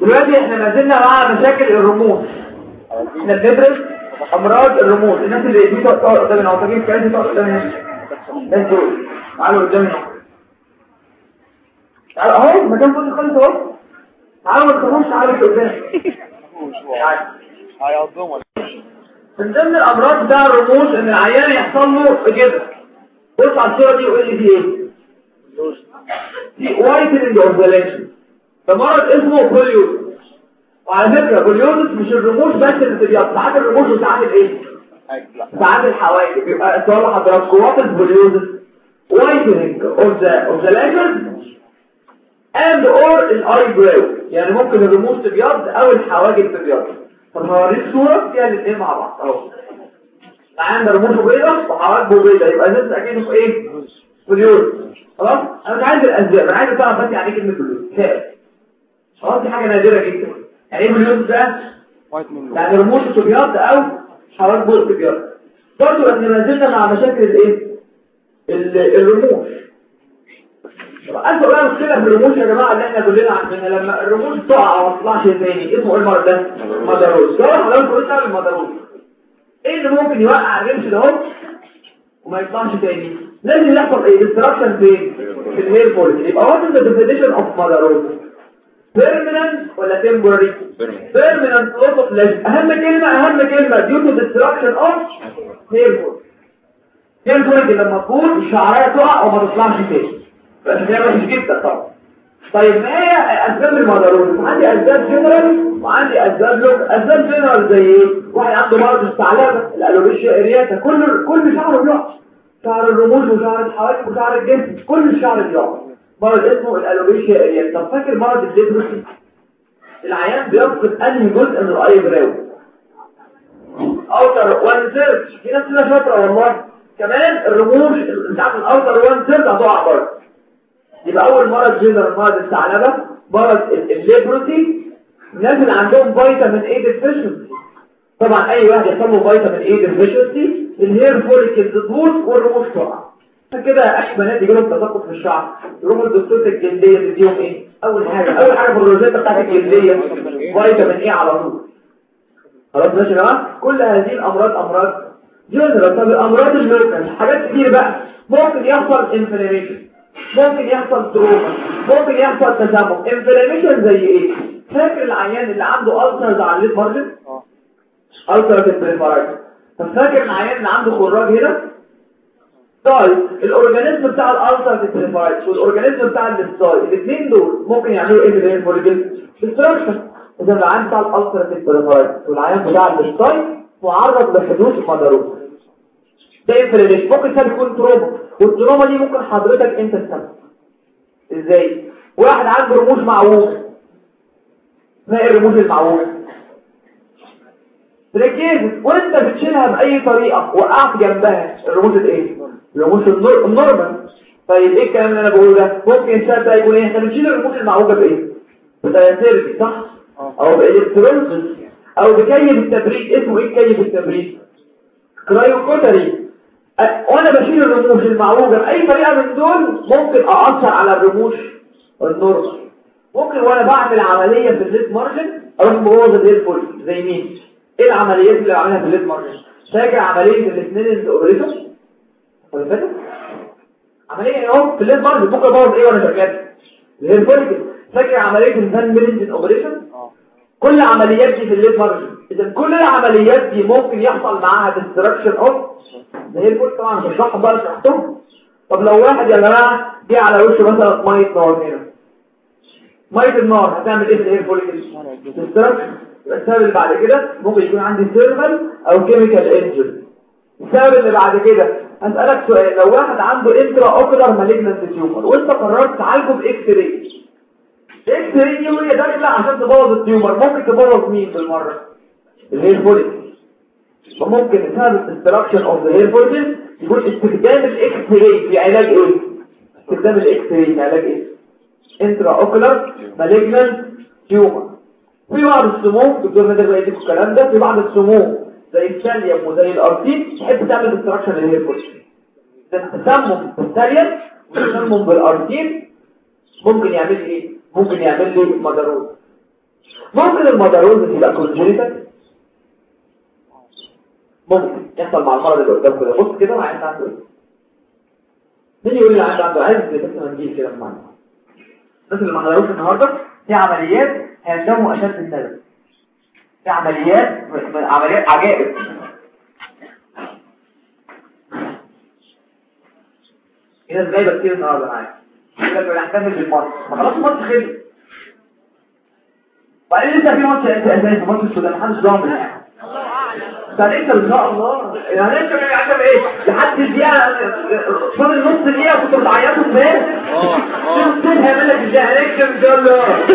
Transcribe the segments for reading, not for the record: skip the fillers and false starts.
دلوقتي احنا ما زلنا مع مشاكل الرموش. احنا بندرس امراض الرموش. الناس اللي دي تقعد قدامنا او تجيب كراسي تقعد قدامنا. انتوا تعالوا قدامنا. تعالوا اهو مكان فاضي خالص اهو. تعالوا ما تخافوش تعالوا قدام. هيعضهم من ضمن الامراض بتاع الرموش ان العيان يحصل له كده. بص على الصوره دي وقول لي دي ايه؟ دي وايتنج اوف ذا لينس. ده مرض اسمه بوليوز. وعلى فكره بوليوز مش الرموش بس اللي بتبيض، ساعات الرموش بتعمل ايه؟ ساعات الحواجب. بيبقى سؤال حضراتكم وات البوليوز؟ وايتنج اوف ذا لينس and or الايبراو. يعني ممكن الرموش تبيض او الحواجب تبيض. طب هوريك صوره فيها الاثنين مع بعض اهو. معانا رموشه بيضاء وحواجبه بيضاء، يبقى ده اكيد في ايه؟ بوليوز. خلاص انا مش عايز الاسباب، انا عايز اعرف بس يعني ايه كلمه بوليوز. خلاص دي حاجه نادره جدا. يعني ايه بوليوز ده؟ يعني رموشه تبيض او حواجبه تبيض. برضه احنا ما زلنا مع مشاكل الايه؟ الرموش. أنتوا بقى مشكلة في الرموش يا جماعة اللي احنا كلنا عارفينها، لما الرموش تقع وما تطلعش تاني اسمه ايه المرض ده؟ مدروس. ده حضرتك قلنا المدروس. ايه اللي ممكن يوقع الرمش ده اهو وما يطلعش تاني؟ لازم يحصل ايه؟ ديستراكشن فين؟ في الهير فوليكل. يبقى وات از ذا ديفينيشن اوف مدروس؟ بيرمننت ولا تمبوراري؟ بيرمننت لوس اوف ليجن. اهم كلمة due to destruction of hair follicle. hair follicle لما تكون الشعرية تقع وما تطلعش تاني. بس ده مش جدا طبعا. طيب ما هي اسباب المدروس؟ عندي اسباب جنرال وعندي اسباب لوك. اسباب جنرال زي ايه؟ واحد عنده مرض الثعلبه، الالوبيشيا ارياتا، كل شعره بيقع. شعر الرموش وشعر الحواجب وشعر الجسم كل الشعر بيقع. مرض اسمه الالوبيشيا ارياتا. طب فاكر مرض الليبروسي؟ العيان بيفقد انهي جزء من الايبراو؟ اوتر وان ثيرد. في ناس كده شاطره والله. كمان الرموش بتاعت الاوتر وان ثيرد هتقع برضه. يبقى اول مرض جنرال مرض الثعلبه، مرض الليبروسي. الناس اللي عندهم فيتامين اي ديفيشنسي. طبعا اي واحد يحصل له فيتامين اي ديفيشنسي الهير فوليكل تبوظ والرموش تقع. فكده اي بنات يجي لهم تساقط في الشعر يروحوا لدكتوره الجلديه تديهم ايه؟ اول حاجه في الروجيتا بتاعت الجلديه فيتامين اي على طول. خلاص ماشي يا جماعه. كل هذه الامراض امراض جنرال. طب الامراض اللوكال حاجات كتير بقى. ممكن يحصل انفلاميشن، ممكن يحصل تروما، ممكن يحصل تسمم. انفلاميشن زي ايه؟ فاكر العيان اللي عنده ألسرز على الليد مارجن؟ ألسرز البريفرايتس. طب فاكر العيان اللي عنده خراج هنا؟ طيب الاورجانيزم بتاع الألسرز البريفرايتس والاورجانيزم بتاع الستاي الاثنين دول ممكن يعملوا ايه في الهير فوليكل؟ ديستراكشن. اذا العيان بتاع الألسرز البريفرايتس والعيان بتاع الستاي معرض لحدوث مدروس. ده انفلاميشن. ممكن كان يكون تروما، والتروما دي ممكن حضرتك انت تسبب. ازاي؟ واحد عنده رموش معوجه. ما هي الرموش المعوجه؟ ركزت وانت بتشيلها باي طريقه وقعت جنبها الرموش الايه؟ الرموش النورمال. طيب ايه الكلام اللي انا بقوله ده؟ ممكن السبب ده يكون ايه؟ احنا بنشيل الرموش المعوجه بايه؟ بتيربي صح؟ او بالكترونز او بكيف التبريد. اسمه ايه كيف التبريد؟ كرايوكوتري. وانا بشيل الرموش المعوجه باي طريقه من دول ممكن اثر على الرموش النورمال. ممكن وانا بعمل عمليه في الليد مارجن اروح مبوظ الهير فوليكل. زي مين؟ ايه العمليات اللي بعملها في الليد مارجن؟ فاكر عمليه الاثنين اوبريشن؟ فاكر عمليه اهو في الليد مارجن ممكن ابوظ ايه وانا شغال؟ الهير فوليكل. فاكر عمليه الفان ميلنجن اوبريشن؟ كل عمليات دي في الليد مارجن. اذا كل العمليات دي ممكن يحصل معاها ديستراكشن اوف الهير فوليكل. طبعا مش هشرحهم بقى شرحتهم. طب لو واحد يا جماعه جه على وشه مثلا ميه نار هنا، ميه النار هتعمل ايه في الهير فوليكل؟ ديستراكشن. السبب اللي بعد كده ممكن يكون عندي سيرفال او كيميكال انجري. السبب اللي بعد كده هسألك سؤال. لو واحد عنده انترا اوكولار مالجنانت تيومر وانت قررت تعالجه باكس راي، الاكس راي دي وهي داخله عشان تبوظ التيومر ممكن تبوظ مين بالمره؟ الهير فوليكل. فممكن بسبب الديستراكشن اوف ذا هير فوليكل يكون استخدام الاكس راي في علاج ايه؟ استخدام الاكس راي في علاج ايه؟ انترا اوكولار مالجنانت تيومر. في بعض السموم دكتور نادر بقى يديكوا الكلام ده. في بعض السموم زي الثاليوم وزي الارتين تحب تعمل ديستراكشن للهير فوليكل. التسمم بالثاليوم والتسمم بالارتين ممكن يعمل ايه؟ ممكن يعمل لي مدروس. ممكن المدارون تبقى كونجنيتال؟ ممكن يحصل مع المرض اللي قدامك كده. بص كده العيان عنده ايه؟ مين يقول لي العيان عنده عايز بس نجيب كده معانا الناس اللي ما حضروش النهارده في عمليات هيندموا اشد الندم. في عمليات عجائب. في ناس جايبه كتير النهارده معايا يقول لك هنكمل بالماتش خلاص الماتش خلص وبعدين لسه في ماتش اساسي ماتش السودان محدش ضامن يعني هنكسب ان شاء الله. هنكسب عشان ايه لحد الدقيقه فاضل نص دقيقه كنتوا بتعيطوا ازاي؟ شوف هيعمل لك ازاي هنكسب ان شاء الله.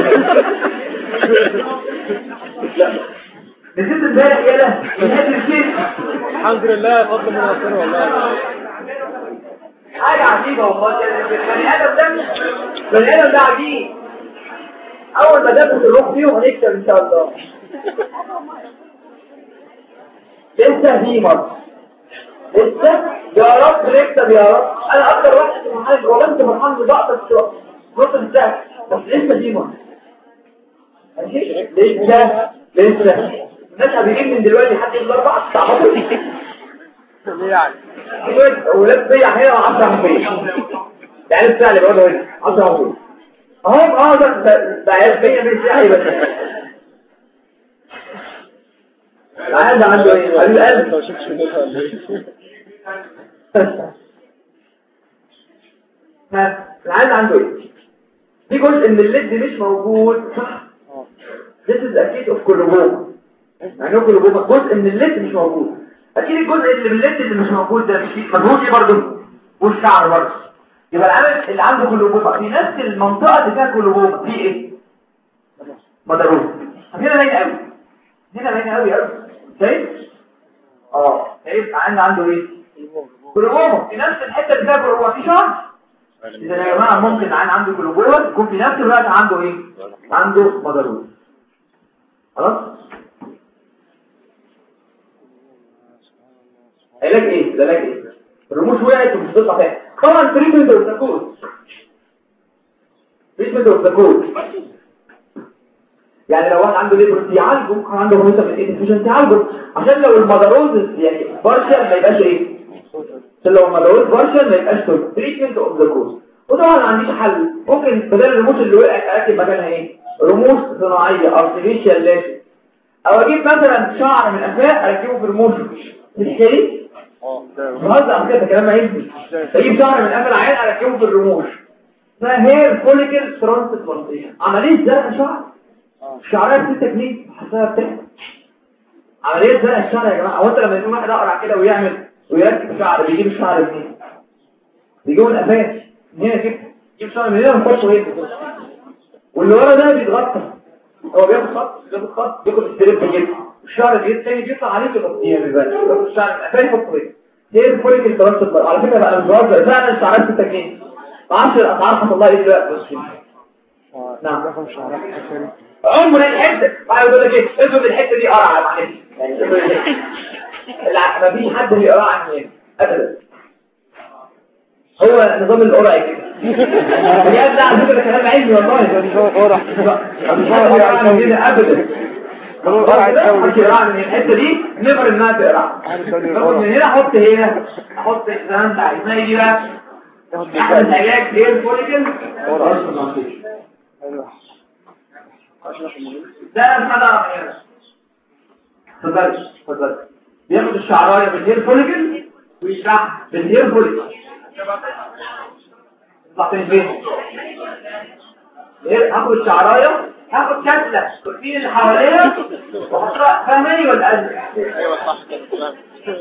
نسيت امبارح يالا الحمد لله فضل من ربنا والله حاجه عجيبه والله. بني ادم ده عجيب. اول ما دخلت الروح فيه هنكسب ان شاء الله. لسه في ماتش لسه يا رب نكسب يا رب. انا اكتر واحد فرحان والله انت فرحان بضغط الشوط نص الساعه بس لسه في ماتش ماشي. لسه الناس هتجيب من دلوقتي لحد الاربعه ساعات يعني اولاد بيع هنا 10 حرفيا يعني الساعه اللي بقعدها هنا 10 حرفيا اهو ده عيال بيع بالساعه بس. العيال ده عنده ايه؟ حبيب قلب العيال عنده ايه؟ في جزء من الليد مش موجود صح؟ This is a case of كلوبوما. يعني كلوبوما جزء من الليد مش موجود. اكيد الجزء اللي من الليد اللي مش موجود ده مش مجهود ايه برضه؟ والشعر برضه. يبقى العيال اللي عنده كلوبوما في نفس المنطقه اللي فيها كلوبوما في ايه؟ مدارون. هنا باين قوي. هنا باين قوي قوي. شايف؟ شايف عنده ايه؟ كلوبوما في نفس الحته اللي فيها كلوبوما في شعر. اذا يا جماعه ممكن عنده كلوبوما يكون في نفس الوقت عنده ايه؟ عنده مدارون. خلاص؟ علاج ايه؟ العلاج ايه؟ الرموش وقعت ومش هتطلع تاني. طبعا تريتمنت اوف ذا كوز. تريتمنت اوف ذا كوز. يعني لو واحد عنده ليبر يعالجه عنده هرمونات من ايه مش تعالجه عشان لو المداروز يعني بارشل ما يبقاش ايه عشان لو المداروز بارشل ما يبقاش تريتمنت اوف ذا كوز. وطبعا ما عنديش حل ممكن بدل الرموش اللي وقعت اركب مكانها ايه رموش صناعيه ارتفيشال لاشي او اجيب مثلا شعر من قفاه اركبه في رموش تشتري بهزر كده كلام ما يمشي اجيب شعر من قفاه العين اركبه في الرموش اسمها هير فوليكل ترانسبلانتيشن عمليه زرع شعر الشعريه في تكنيك حسابها بتاعها عمليه زرع الشعر يا جماعه. هو انت لما يكون واحد اقرع كده ويعمل ويركب شعر بيجيب الشعر منين؟ بيجيبوا القفاه هنا كده يجيب شعر من هنا ونحطه هنا واللي ورا ده بيتغطى هو بياخد خط بياخد الستريب كده الشعر الثاني بيطلع عليه تغطيه بيبان الشعر القفاه يحطه هنا هي فوليكل ترانسبلانتيشن. على فكره بقى مش بهزر فعلا الشعرات في التكنيك ما اعرفش الاسعار حصل الله ايه دلوقتي. نعم رقم شعرات عمر الحته عايز اقول لك ايه افرض الحته دي قرعه معلش يعني لا مفيش حد بيقرا عني ابدا هو نظام القرع كده بجد لا على فكره كلام علمي والله ده هو قرع مش قرع كده ابدا هو قرع من الحته دي نقدر انها تقرا من هنا احط الكلام ده ازاي دي بقى احد العلاج غير فوليكل ايوه ده الحلقه تفضل بياخد الشعرايه بالهير فوليكل ويشرح بالهير فوليكل طلعتين فين هاخد الشعرايه هاخد كتله كرسين اللي حواليها واحطها فهماني ولا قلبي ايوه صح كده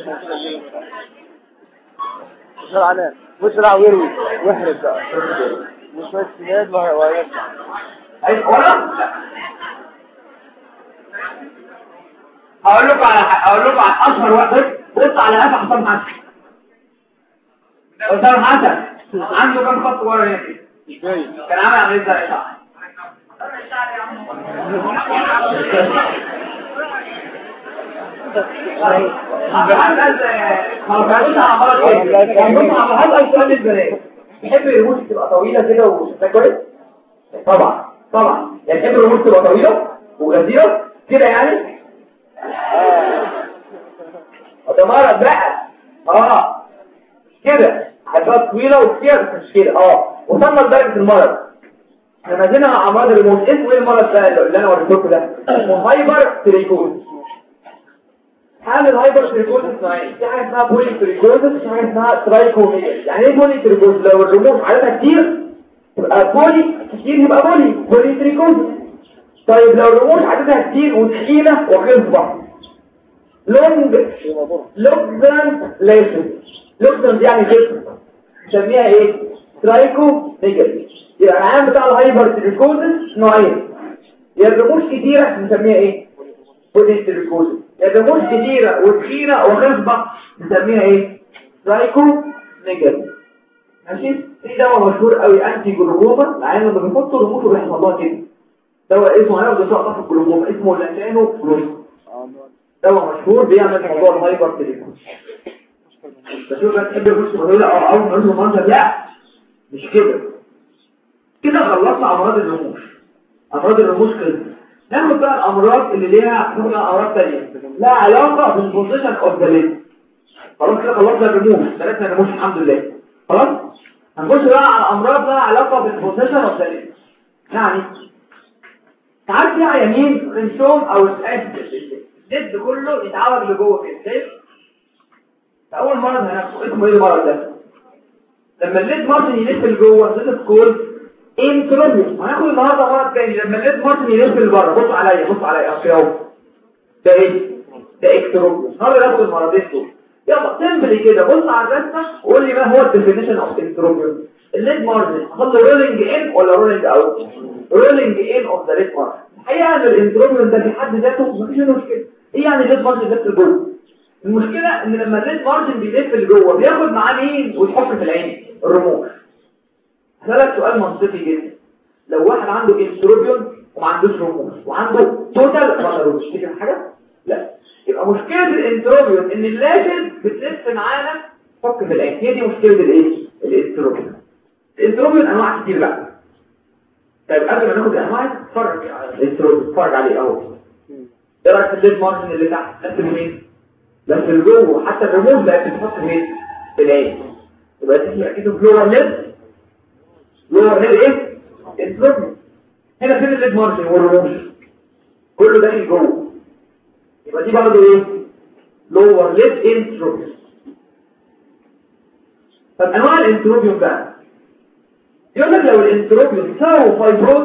بسرعه بسرعه ويروي واحرج بقى مش بس سياد ويرجع عايز ورا هقول لكم على اشهر واحد بص على قفا حسام حسن عنده كام خط ورا هنا مش باين كان عامل عمليه زي صح يحب الرموش تبقى طويله كده وشكلها كويس طبعا يعني يحب الرموش تبقى طويله وغزيره كده يعني ده مرض بقى كده حاجات طويله وكتير مش كده وصلنا لدرجه المرض. احنا نازلين على امراض الريموت. اسمه ايه المرض ده اللي انا وريته ده؟ اسمه هايبر تريكوز. حال الهايبر تريكوز نوعين، في حاجه اسمها بولي تريكوز وفي حاجه اسمها ترايكوميا. يعني ايه بولي تريكوز؟ لو الريموت عددها كتير يبقى بولي كتير، يبقى بولي تريكوز. طيب لو الرموش عددها كتير وتخينه وخصبه لوكزان ليسن. لوكزان يعني خصبه نسميها ايه؟ ترايكو نيجاتيف. يبقى العام بتاع الهايبر تريكوزس نوعين، يا الرموش كتيره نسميها ايه؟ بولي تريكوزس. يا الرموش كتيره وتخينه وخصبه نسميها ايه؟ ترايكو نيجاتيف. ماشي. في دواء مشهور قوي انتي جلوكوما، العيان لما بيحطوا رموشه بيحصل لها كده. دواء اسمه هياخد شقه الجلوكوما اسمه لاتانو جلوكوما. دواء مشهور بيعمل موضوع الهايبر تريكوز. بشوف بقى تحب الرموش تقول لا اول ما نقول له منظر لا مش كده. كده خلصنا امراض الرموش. امراض الرموش كده. ناخد بقى الامراض اللي ليها امراض ثانيه لها علاقه بالبوزيشن اوف ذا ليد. خلاص كده خلصنا الرموش، ثلاثه رموش الحمد لله. خلاص هنخش بقى على امراض لها علاقه بالبوزيشن اوف ذا ليد. يعني ساعات في عيانين رنشوم او الليد كله يتعوج لجوه كده. شايف؟ اول مرض هناخده اسمه ايه المرض ده؟ لما الليد مارجن يلف لجوه ده كول انتروبيوم. هناخد النهارده مرض تاني لما الليد مارجن يلف لبره. بص عليا اهو. ده ايه؟ ده اكتروبيوم. النهارده ناخد المرضين دول. يلا سمبلي كده بص على الرسمه وقول لي ما هو الديفينيشن اوف انتروبيوم. الليد مارجن حصل له رولينج ان ولا رولينج اوت؟ رولينج ان اوف ذا ليد مارجن. الحقيقه ان الانتروبيوم ده في حد ذاته مفيش منه مشكله. ايه يعني الليد مارجن لف لجوه؟ المشكله ان لما الليد مارجن بيلف لجوه بياخد معاه مين ويحط في العين؟ الرموش. هسألك سؤال منطقي جدا. لو واحد عنده انتروبيوم وما عندوش رموش وعنده توتال مارجن تفتكر حاجه؟ لا. يبقى مشكله الانتروبيوم ان اللافت بتلف معانا فك في العين. هي دي مشكله الايه؟ الانتروبيوم. الانتروبيوم انواع كتير بقى. طيب قبل ما ناخد الانواع اتفرج على الانتروبيوم. اتفرج عليه اهو. ايه رايك في الليد مارجن اللي تحت؟ لف منين؟ لف لجوه. حتى الرموش بقت بتتحط فين؟ في العين. يبقى دي اكيد فلور ليد. فلور ليد ايه؟ انتروبيوم. هنا فين الليد مارجن والرموش؟ كله داخل جوه. يبقى دي برضه ايه؟ لور ليد انتروبيوم. طب انواع الانتروبيوم بقى يقول لك لو الانتروبيوم ساووا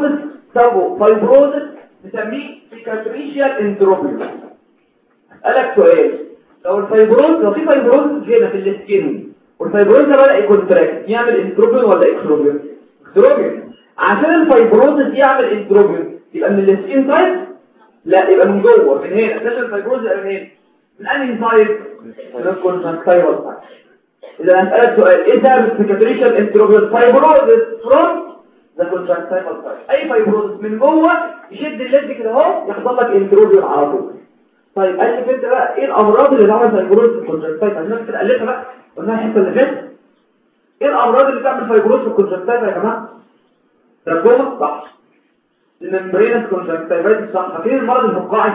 فايبروزس نسميه سيكاتريشيال انتروبيوم. اسالك سؤال، لو في فايبروز هنا في السكين والفايبروز ده بدا يكونتراكت يعمل انتروبيوم ولا اكستروبيوم؟ اكستروبيوم. عشان الفايبروز يعمل انتروبيوم يبقى من السكين سايد؟ لا، يبقى من جوه من هنا. عشان الفايبروز يبقى من هنا. من انهي سايد؟ من الكونتراكتايل سايد. اذا هسالك سؤال، ايه سبب السيكاتريشال انتروبيوم؟ فايبروز فروم ذا كونتراكتايل سايد. اي فايبروز من جوه يشد الليد كده اهو يحصل لك انتروبيوم على طول. طيب قال لي انت بقى ايه الامراض اللي تعمل فايبروز في الكونتراكتايل؟ عشان كده قلتها بقى قلنا الحته اللي فاتت. ايه الامراض اللي تعمل فايبروز في الكونتراكتايل يا جماعه؟ تراكوما صح، الممبرينس كونتراكتايل صح. فاكرين المرض الفقاعي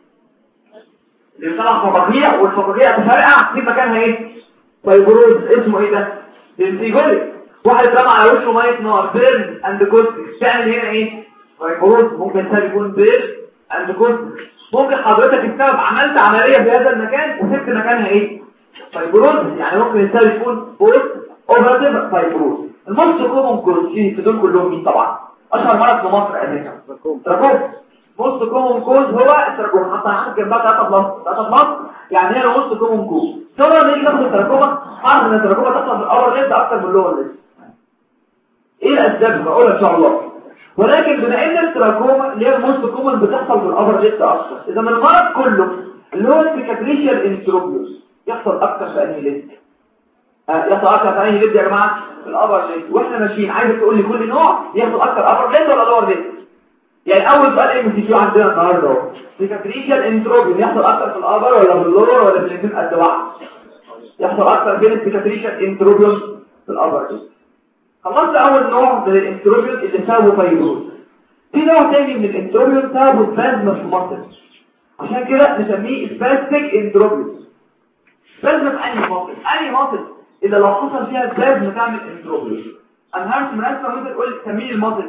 اللي بيطلع فقاقيع والفقاقيع تفرقع في مكانها ايه؟ فايبروز. اسمه ايه ده؟ دنسيجوليك. واحد اترمى على وشه ميه نار بيرن اند كوستيك تعمل هنا ايه؟ فايبروز. ممكن ده يكون بيرن اند كوستيك. ممكن حضرتك السبب عملت عملية في هذا المكان وسبت مكانها ايه؟ فايبروز. يعني ممكن السبب يكون بوست اوبراتيف فايبروز. الموست كومون كوز في دول كلهم مين طبعا؟ اشهر مرض في مصر اساسا تراكوما. موست كومون كوز هو التراكوما. حتى عندك جنبها 3 بلس يعني هي الموست كومون كوز. طبعا نيجي ناخد التراكوما. عارف ان التراكوما تطلع في الاول ليد اكتر من اللور ليد. ايه الاسباب؟ بقولها ان شاء الله. ولكن بما ان التراكوما اللي هي الموست كومن بتحصل في الابر ليد اكتر، اذا من المرض كله اللي هو السيكاتريشال انتروبيوس يحصل اكتر في انهي ليد؟ يحصل اكتر في انهي ليد يا جماعه؟ في الابر ليد. واحنا ماشيين عايزك تقول لي كل نوع يحصل اكتر ابر ليد ولا لور ليد؟ يعني اول سؤال ام سي كيو عندنا النهارده اهو، سيكاتريشال انتروبيوس يحصل اكتر في الابر ولا في اللور ولا في الاثنين قد بعض؟ يحصل اكتر بين السيكاتريشال انتروبيوس في الابر ليد. خلصنا اول نوع من الانتروبيوم اللي سببه فايبروز. في نوع تاني من الانتروبيوم سببه سبازم في المصل. عشان كده نسميه سباستيك اندروبيوس. سبازم في انهي ماسل اذا لو حصل فيها سبازم تعمل اندروبيوس. انا هرسم رسمه وانت تقول سميه الماسل.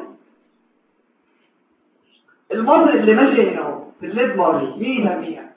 الماسل اللي ماشيه هنا اهو في الليد مارجن مين يسميها؟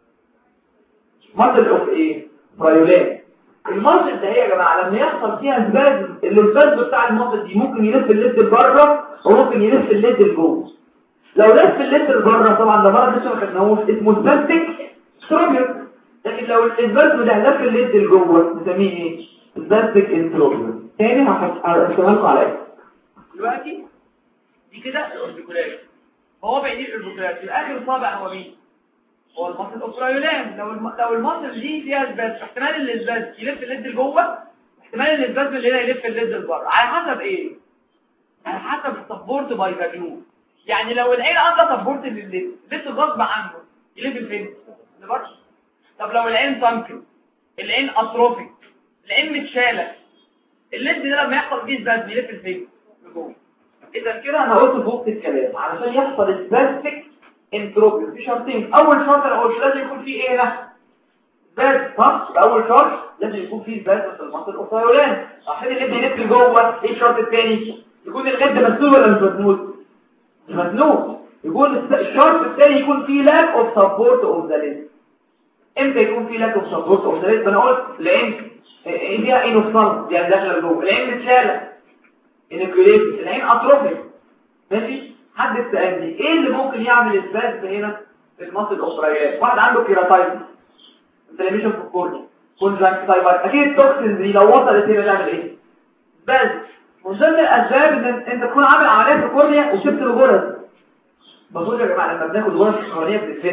ماسل اوف ايه؟ برايولات. الماسل ده هي يا جماعه لما يحصل فيها سبازم السبازم بتاع الماسل دي ممكن يلف الليد لبره وممكن يلف الليد لجوه. لو لف الليد لبره طبعا ده مرض لسه ما خدناهوش اسمه سباستيك ستروبيوس. لكن لو السبازم ده لف الليد لجوه نسميه ايه؟ سباستيك انتروبيوس. تاني هرسمها لكم على ايه؟ دلوقتي دي كده الاوربيكولار. هو بعيد الاوربيكولار اخر صابع هو مين؟ هو الماسل اوبرايولان. لو الماسل دي فيها سباز احتمال ان السباز يلف الليد لجوه احتمال ان السباز اللي هنا يلف الليد لبره على حسب ايه؟ على حسب السبورت باي فاليو. يعني لو العين عامله سبورت للليد لسه غصب عنه يلف فين؟ لبره. طب لو العين سانكن العين اتروفيك العين متشاله الليد ده لما يحصل فيه سباز يلف فين؟ لجوه. اذا كده انا قلت فوق الكلام علشان يحصل سباستيك انتروبيوس في شرطين. اول شرط انا قلت لازم يكون فيه ايه هنا؟ سباز صح؟ اول شرط لازم يكون فيه سباز في المنطقه الاوفيولان عشان الليد يلف لجوه. ايه الشرط الثاني؟ يكون الليد مسنود ولا مش مسنود؟ مش مسنود. يكون الشرط الثاني يكون فيه لاك اوف سبورت اوف ذا ليد. امتى يكون فيه لاك اوف سبورت اوف ذا ليد؟ انا قلت العين فيها انوفصال يعني داخله لجوه، العين متشاله انكوليتد، العين اتروفيك. ماشي؟ حد سألني ايه اللي ممكن يعمل سباز هنا في الماسل الاوبرايات؟ واحد عنده كيراتايتس انفلاميشن في الكورنيا كونجكتيفايتس اكيد التوكسين دي لو وصلت هنا تعمل ايه؟ سباز. من ضمن الاسباب ان انت تكون عامل عمليه في الكورنيا وسبت الغرز. بقول يا جماعه لما بناخد غرز الكورنيا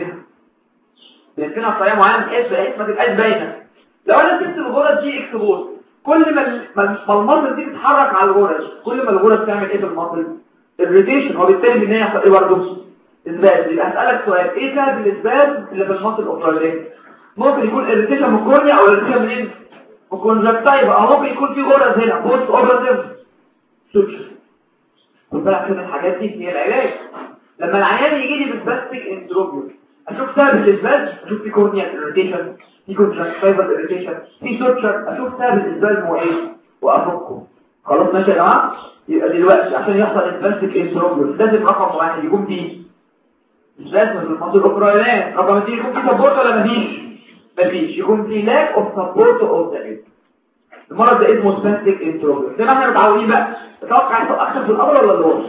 بندفنها بطريقه معينه بحيث ما تبقاش باينه. لو انا سبت الغرز دي اكسبوز كل ما الماسل دي تتحرك على الغرز كل ما الغرز تعمل ايه في الماسل؟ الريتيشن. وبالتالي ان هي يحصل ايه برضه؟ اسباز. يبقى هسألك سؤال ايه سبب الاسباز اللي في الماسل الاوبرايولات؟ ممكن يكون الريتيشن من الكورنيا او الريتيشن منين؟ من الكونجكتيفا او ممكن يكون في غرز هنا بوست اوبراتيف سوتشر. خد بالك من الحاجات دي هي العلاج. لما العيان يجي لي بالباستيك انتروبيوس اشوف سبب الاسباز، اشوف في كورنيا الريتيشن في كونجكتيفا الريتيشن في سوتشر، اشوف سبب الاسباز هو ايه وافكه. خلاص ماشي يا جماعه؟ يبقى دلوقتي عشان يحصل الباستيك انتروبيوس لازم رقم واحد يكون فيه لازم في المنطقه الاوبرايولان. رقم 2 يكون فيه سبورت ولا مفيش يكون فيه لاك اوف سبورت اوف ذا ليد. المرض ده اسمه سباستيك انتروبيوس. زي ما احنا متعودين بقى تتوقع يحصل اكتر في الامر ولا اللور؟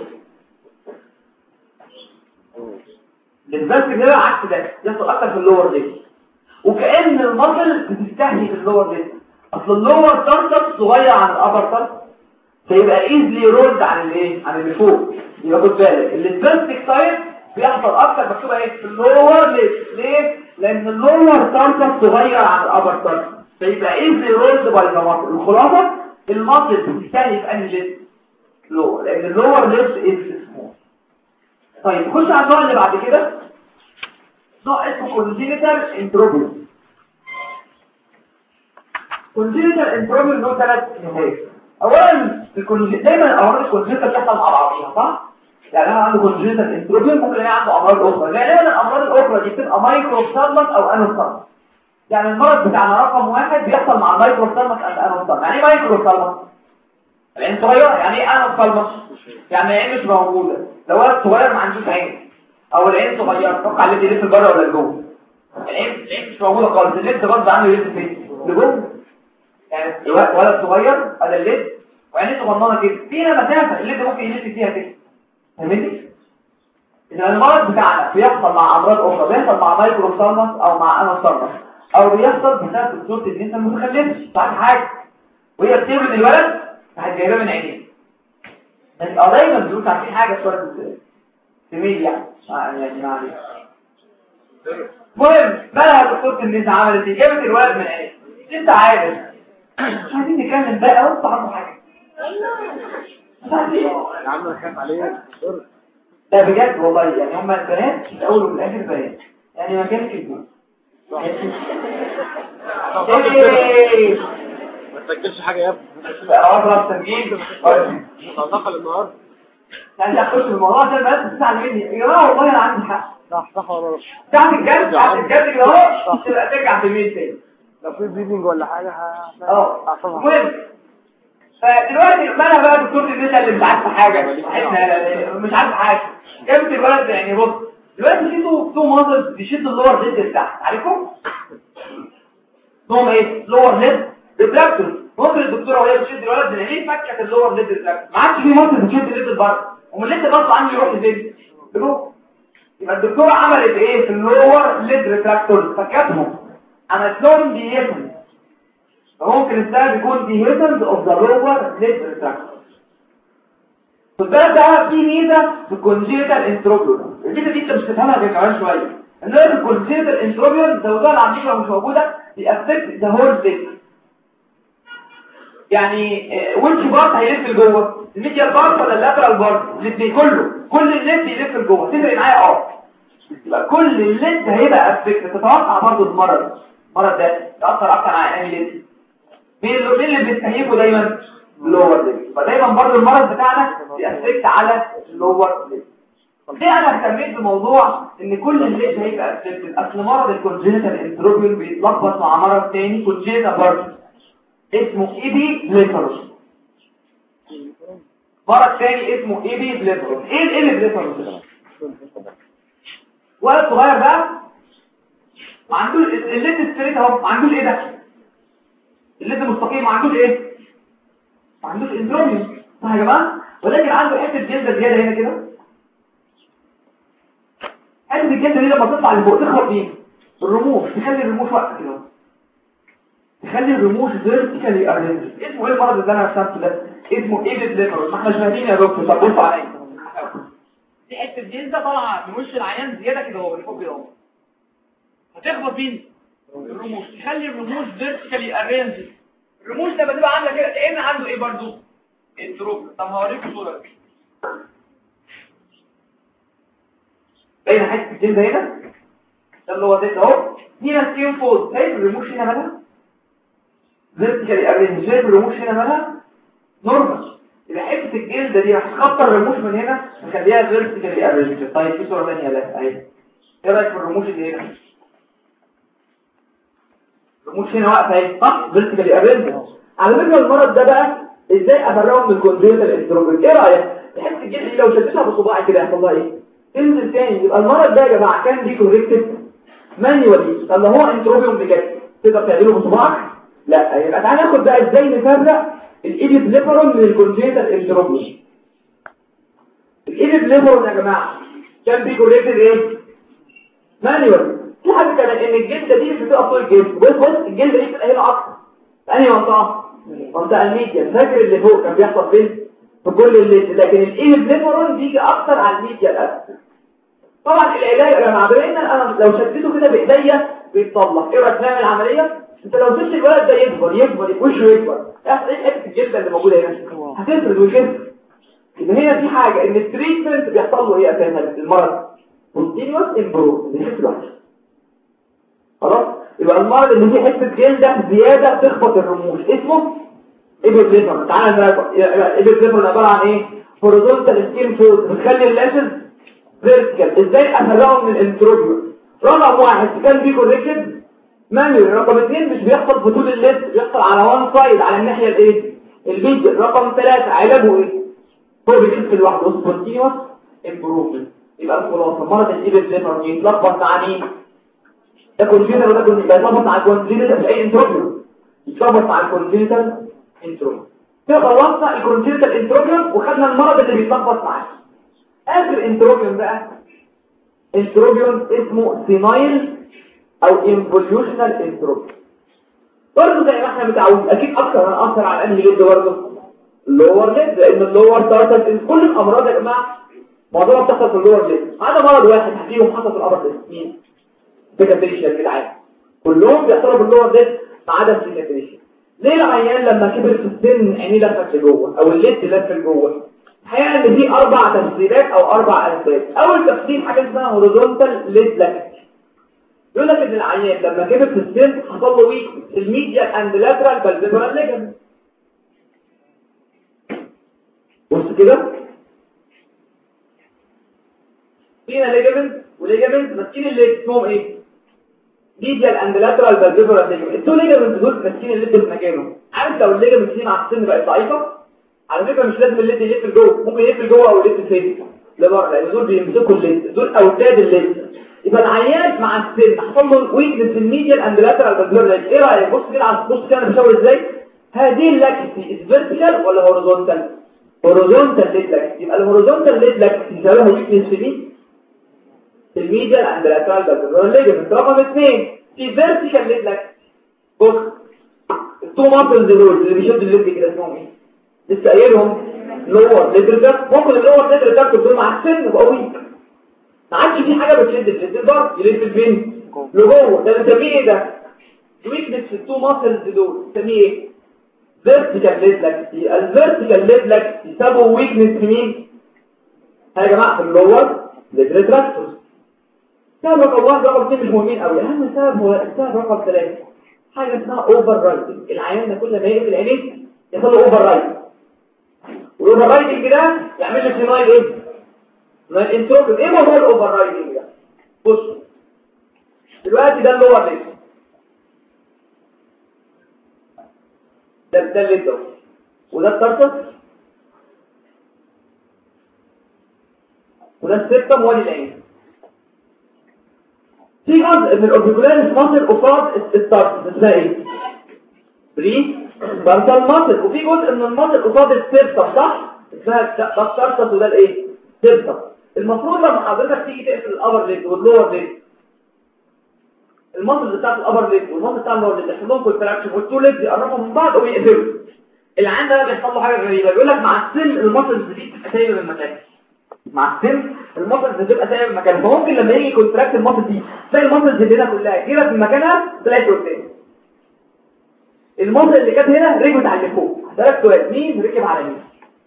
السباستيك ده عكس ده يحصل اكتر في اللور دي وكأن المصل بتستهدف اللور دي. اصل اللور ترتب صغير عن الابر ترتب فيبقى ايزلي رولد عن الايه؟ عن اللي فوق. يبقى خد بالك السباستيك سايد بيحصل اكتر مكتوبه ايه؟ في اللور ليه؟ لان اللور ترتب صغير عن الابر ترتب فيبقى ايزلي رولد باي ذا ماسل. الخلاصه الماسل بتستهدف انهي ليد؟ لور لان اللور ليد از سمول. طيب نخش على النوع اللي بعد كده نوع اسمه كونجينيتال انتروبيوس. كونجينيتال انتروبيوس له 3 نهايات. اولا دايما الامراض الكونجينيتال بتحصل مع بعضيها صح؟ يعني انا عنده كونجينيتال انتروبيوس ممكن الاقي عنده امراض اخرى. غالبا الامراض الاخرى دي بتبقى مايكروسالمس او انوسالمس. يعني المرض بتاعنا رقم 1 بيحصل مع المايكروسالمس اند انوسالمس. يعني ايه مايكروسالمس؟ العين صغيره. يعني ايه انوسالمس؟ يعني العين مش موجوده. لو ولد صغير ما عندوش عين او العين صغيره توقع اللي يلف بره ولا لجوه؟ العين مش موجوده خالص. الليد غصب عنه يلف فين؟ لجوه. يعني ولد صغير على الليد وعينيه صغننه كده فيها مسافه الليد ممكن يلف فيها كده. فهمتني؟ اذا المرض بتاعنا بيحصل مع امراض اخرى بيحصل مع مايكروسالمس او مع انوسالمس او بيحصل بسبب الصوت ان انت متخلفش صح حاجه وهي بتولد الولد هتجيبها من عينيه. بس دايما بيقولوا عارفين حاجه شويه سميل يعني معلش. المهم بقى دكتوره النساء عملت ايه؟ جابت الولد من عينيه. انت عارف مش عايزين نتكلم بقى وانت عنده حاجه يا عم انا خايف عليك. لا بجد والله يعني هم البنات في الاول وفي الاخر بنات يعني ما كانش كده. ما تسجلش حاجه يا ابني. اقرب تسجيل هتنقل النهارده يعني اخش في الموضوع ده بس تسمع مني يا جماعه والله انا عندي حق. صح ولا لا؟ ساعه الجد كده اهو تبقى ترجع في الميل تاني لو في بليدنج ولا حاجه المهم فدلوقتي مالها بقى دكتور النساء اللي مش عارفه حاجه احنا مش عارفه حاجه جابت الولد يعني بص دلوقتي في تو ماسلز بيشدوا اللور ليد لتحت عارفهم؟ اسمهم ايه؟ لور ليد ريفلكتور. ممكن الدكتوره وهي بتشد الولد من عينيه فكت اللور ليد ريفلكتور ما عادش في ماسل بتشد الليد لبره ومن الليد غصب عنه يروح لفين؟ لجوه. يبقى الدكتوره عملت ايه في اللور ليد ريفلكتور؟ فكتهم عملت لهم ديهيشن. فممكن السبب يكون ديهيشن اوف ذا لور ليد ريفلكتور. خد بالك بقى في ميزه في الكونجيتال انتروبيون. الميزه دي انت مش هتفهمها غير كمان شويه. ان الكونجيتال انتروبيون زودها العمليه لو مش موجوده بيأفكت ذا هول سيستم. يعني ويتش بارت هيلف لجوه؟ الميديال بارت ولا اللاترال بارت؟ الاثنين كل الليد يلف لجوه. تفرق معايا يبقى كل الليد هيبقى افكت. تتوقع برضه المرض ده يأثر اكتر على انهي ليد؟ مين اللي بيستهيفه دايما؟ اللور ليد. فدايما برضه المرض بتاعنا بيأفكت على اللور ليد. ليه انا اهتميت بموضوع ان كل الليد هيبقى افكت؟ اصل مرض الكونجينيتال انتروبيون بيتلخبط مع مرض تاني كونجينيتال برضه اسمه ايبي بليفروس. مرض تاني اسمه ايبي بليفروس. ايه الايبي بليفروس ده؟ ولد صغير بقى ما عندوش الليد ستريت اهو ما عندوش ايه ده؟ الليد مستقيم ما عندوش ايه؟ ما عندوش انتروبيون صح يا جماعه؟ ولكن عنده حته جلده زياده هنا كده. حته الجلده دي لما تطلع لفوق تخبط ايه؟ الرموش تخلي الرموش واقفه كده تخلي الرموش فيرتيكالي ارينجد. اسمه ايه المرض اللي انا رسمته ده؟ اسمه ايه بليفروس. ما احنا مش فاهمين يا دكتور. طب بصوا عليا دي حته جلده طالعه من وش العيان زياده كده اهو لفوق كده اهو هتخبط مين؟ الرموش تخلي الرموش فيرتيكالي ارينجد. الرموش ده بتبقى عامله كده كأن عنده ايه برضو؟ انتروبيون. طب هوريكم صوره باينه حته الجلده هنا ده اللي هو ده اهو. هنا سكين فولد شايف الرموش هنا مالها فيرتيكالي ارينج. شايف الرموش هنا مالها نورمال. يبقى حته الجلده دي هتخطر الرموش من هنا نخليها فيرتيكالي ارينج. طيب في صوره ثانيه لا اهي. ايه رايك في الرموش اللي هنا؟ الرموش هنا واقفه اهي صح فيرتيكالي ارينج. على فكره المرض ده بقى ازاي افرقه من الكونجيتال انتروبيون؟ ايه رايك؟ حته الجلد دي لو شدتها بصباعي كده هيحصل لها ايه؟ تنزل تاني. يبقى المرض ده يا جماعه كان دي كوريكتد مانيوالي. طب هو انتروبيون بجد تقدر تعمله بصباعك؟ لا. يبقى تعالى ناخد بقى ازاي نفرق الايبي بليفرون من الكونجيتال انتروبيون. الايبي بليفرون يا جماعه كان بي كوريكتد ايه؟ مانيوالي. في حاجه كمان ان الجلده دي مش بتبقى فوق الجلد. بص الجلده دي بتبقى هنا اكتر. انهي منطقه الميديا. فاكر اللي فوق كان بيحصل فين؟ في كل الليد. لكن الايبي بليفرون بيجي اكتر على الميديا الاسفل. طبعا العلاج يا جماعه بما ان انا لو شديته كده بايديا بيتصلح. ايه رايك نعمل عمليه؟ انت لو سبت الولد ده يكبر وشه يكبر ايه حته الجلده اللي موجوده هنا هتفرد ويكبر. يبقى هنا في حاجه ان التريتمنت بيحصل له ايه اساسا المرض كونتينوس امبروف بيخف لوحده. خلاص يبقى المرض اللي فيه حته جلده زياده تخبط الرموش اسمه ايبيبليفرون. تعالى نراجع. ايبيبليفرون عباره عن ايه؟ هوريزونتال سكين فولد بتخلي اللاشز فيرتيكال. ازاي افرقهم من الانتروبيون؟ رقم واحد كان بي كوريكتد مانيوال. رقم اثنين مش بيحصل في طول الليد بيحصل على وان سايد على الناحيه الايه؟ البيج. رقم ثلاثة علاجه ايه؟ هو بيخف لوحده كونتينوس امبروفمنت. يبقى الخلاصه مرض الايبيبليفرون يتلخبط مع مين؟ ده كونجينيتال وده بيتلخبط مع الكونجينيتال في اي انتروبيون يتلخبط مع الكونجينيتال انتروبيون. كده خلصنا الكونجينيتال انتروبيون وخدنا المرض اللي بيتلخبط معاه. اخر انتروبيون بقى انتروبيون اسمه سينايل او انفوليوشنال انتروبيون. برضه زي ما احنا متعودين اكيد اكتر هنأثر على انهي ليد برضه اللور ليد لان اللور تارتل. كل الامراض يا جماعه معظمها بتحصل في اللور ليد ما عدا مرض واحد هحكيهم حصل في الابر ليد. مين؟ سيكاتريشيا الجدعان. كلهم بيحصلوا في اللور ليد ما عدا السيكاتريشيا. ليه العيان لما كبر في السن عينيه لفت لجوه او الليد لف لجوه؟ الحقيقه ان دي 4 تفسيرات او 4 اسباب. اول تفسير حاجه اسمها هوريزونتال ليد لاكتي. يقول لك ان العيان لما كبر في السن حصل له ويك الميديال اند لاترال بالفيبرال ليجمنت. بص كده سكينه ليجامنت وليجامنت ماسكين الليد اسمهم ايه؟ ميديال اند لاترال بالفيبرال ليجامنت. التو ليجامنت دول ماسكين الليد في مكانهم. عارف لو الليجامنت دي مع السن بقت ضعيفه على فكره مش لازم الليد يلف لجوه، ممكن يلف لجوه او يلف فين لبره، لان دول بيمسكوا الليد، دول اوتاد الليد. يبقى العيان مع السن حصل له ويكنس في الميديال اند لاترال بالفيبرال. ايه رايك؟ بص كده على بص كده انا بشاور ازاي. هذه اللاكسي فيرتيكال ولا هوريزونتال؟ هوريزونتال ليد لاكسي. يبقى الهوريزونتال ليد لاكسي سببها ويكنس في مين؟ في الميديال اند لاترال بالفيبرال ليجمنت. رقم 2 في فيرتيكال ليد لاكسي. بص التو ماسلز دول اللي بيشدوا الليد كده اسمهم ايه؟ لسه قايلهم لور ليد ريكت. ممكن اللور ليد ريكت دول مع السن يبقى ويك، ما عادش في حاجه بتشد الليد البر يلف البين لجوه. ده بنسميه ايه ده؟ ويكنس في التو ماسلز دول بنسميه ايه؟ فيرتيكال ليد لاكسي. الفيرتيكال ليد لاكسي سببه ويكنس في مين؟ ها يا جماعه في اللور ليد ريتراكتور. سبب رقم 1 رقم 2 مش مهمين قوي. اهم سبب هو السبب رقم 3 حاجه اسمها اوفر رايدنج. العيان ده كل ما يقفل عينيه يحصل له اوفر رايدنج، والاوفر رايدنج ده يعمل له سينايل ايه؟ سينايل انتروبيك. ايه موضوع الاوفر رايدنج ده؟ بص دلوقتي ده اللور ليد، ده الليد ده، وده الترسس، وده السيرتم وادي العين. في جزء من الاوربيكولاريس ماسل قصاد الترسس اسمها ايه؟ بري بارتال ماسل. وفي جزء من الماسل قصاد السيرتم صح؟ اسمها ده الترسس وده الايه؟ سيرتم. المفروض لما حضرتك تيجي تقفل الابر ليد واللور ليد، الماسل بتاعت الابر ليد والماسل بتاع اللور ليد يحصل لهم كونتراكشن والتو ليد يقربوا من بعض ويقفلوا. العين ده بيحصل له حاجه غريبه، بيقول لك مع السن الماسلز دي بتبقى سايبه من مكانها. مع السن الماسلز بتبقى سايبه من مكانها، فممكن لما يجي كونتراكت الماسل دي تلاقي الماسلز اللي هنا كلها جيبت من مكانها طلعت قدام. الماسل اللي كانت هنا ركبت على اللي فوق. هسألك سؤال، مين ركب على مين؟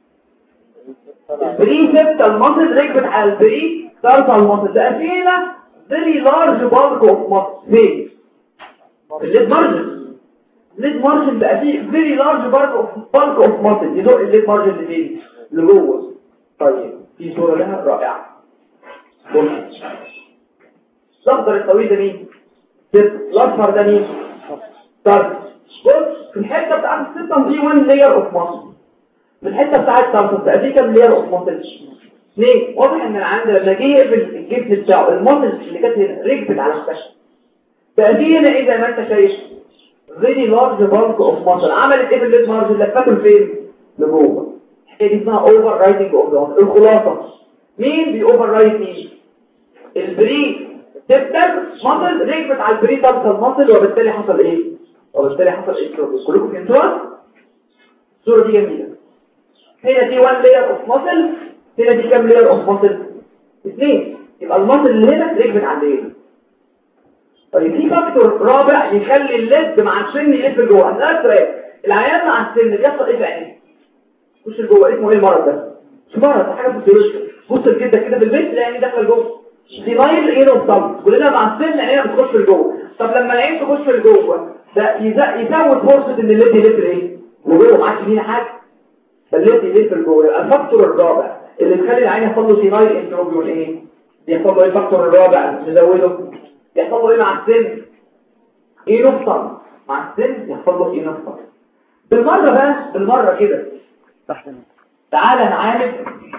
البري سيبتال ماسل ركبت على البري تارسال ماسل. ده فينا فيري لارج بالك اوف ماسل فين؟ الليد مارجن. الليد مارجن بقى فيه فيري لارج بالك اوف ماسل يزق الليد مارجن لفين؟ لجوه. طيب في صوره لها رائعه. بص الاخضر الطويل ده مين؟ الاصفر ده مين؟ طب بص في الحته بتاعت السيستم دي 1 لاير اوف ماسل، في الحته بتاعت الترسس بقى دي كام لاير اوف ماسل؟ 2. واضح ان العند لما جه يقفل الجسم بتاعه الماسل اللي كانت هنا ركبت على الخشب. بقى دي هنا ايه زي ما انت شايف؟ فيري لارج بالك اوف ماسل عملت ايه بالليد مارجن؟ لفته لفين؟ لجوه. الحكايه دي اسمها اوفر رايدنج اوف ذا. الخلاصه مين بيوفر رايد مين؟ البري سيبتال ماسل ركبت على البري تارسال ماسل، وبالتالي حصل ايه؟ كلكم فهمتوها؟ الصوره دي جميله. هنا دي 1 لاير اوف ماسل، هنا دي كام لاير اوف ماسل؟ 2. يبقى الماسل اللي هنا ركبت على الليل. طيب في فاكتور رابع يخلي الليد مع السن يلف جوه. هسألك سؤال، العيان مع السن بيحصل ايه في عينيه؟ خش لجوه. اسمه ايه المرض ده؟ مش مرض، ده حاجه فيزيولوجيه. بص كده كده في البيت العين داخله جوه. سينايل اينوبتال. كلنا مع السن عينينا بتخش لجوه. طب لما العين تخش لجوه ده يزود فرصه ان الليد يلف ايه؟ لجوه. ما عادش فينا حاجه، فالليد يلف لجوه. يبقى الفاكتور الرابع اللي تخلي العين يحصل له سينايل انتروبيون ايه؟ بيحصل له ايه الفاكتور الرابع نزوده؟ يحصل له ايه مع السن؟ اينوبتال. مع السن يحصل له اينوبتال. بالمره بقى بالمره كده تعالى نعالج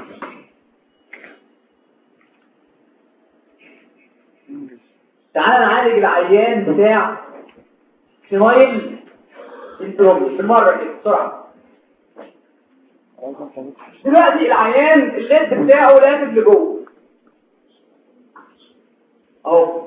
العيان بتاع سينايل انتروبيون بالمره كده بسرعه. دلوقتي العيان الليد بتاعه لافف لجوه اهو،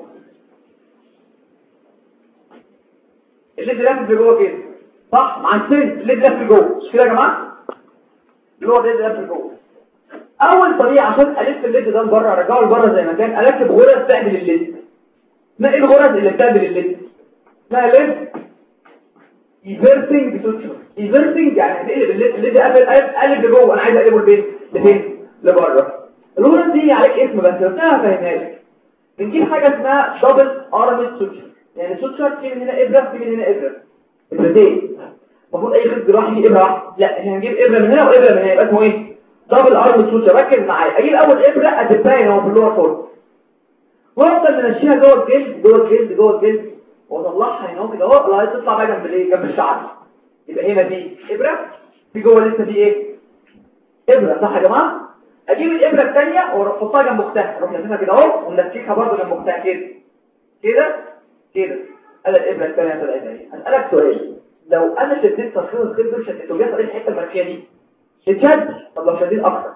الليد لافف لجوه كده صح؟ مع السن الليد لافف لجوه مش كده يا جماعه؟ اللي هو الليد لافف لجوه. اول طريقه عشان الف الليد ده لبره ارجعه لبره زي ما كان، اركب غرز تعمل الليد. ما ايه الغرز اللي بتعمل الليد؟ اسمها ليد ايفرتنج سوتشر. ايفرتنج يعني هتقلب الليد قلب لجوه، انا عايز اقلبه لفين؟ لبره. الغرز دي عليك اسم بس انا هفهمها لك. بنجيب حاجه اسمها دبل ارمد سوتشر، يعني سوتشر في من هنا ابره في من هنا ابره، ابرتين. المفروض اي خد جراحي ابره واحده، لا احنا هنجيب ابره من هنا وابره من هنا، يبقى اسمه ايه؟ دبل ارمد سوتشر. ركز معايا، اجيب اول ابره ادبها هنا في اللور فور، وافضل نمشيها جوه الجلد جوه الجلد جوه الجلد واطلعها هنا كده اهو لغايه تطلع بقى جنب الايه جنب الشعر. يبقى هنا دي ابره في جوه لسه دي ايه ابره صح يا جماعه. اجيب الابره الثانيه واحطها جنب اختها اروح لاففها كده اهو ونلفكها برده جنب اختها كده كده كده. انا الابره الثانيه طلعت اهي. اسالك سؤال لو انا شديت ترخيص الخيط دول شديته جه طريق الحته المركيه دي اتشد. طب لو شديت اكتر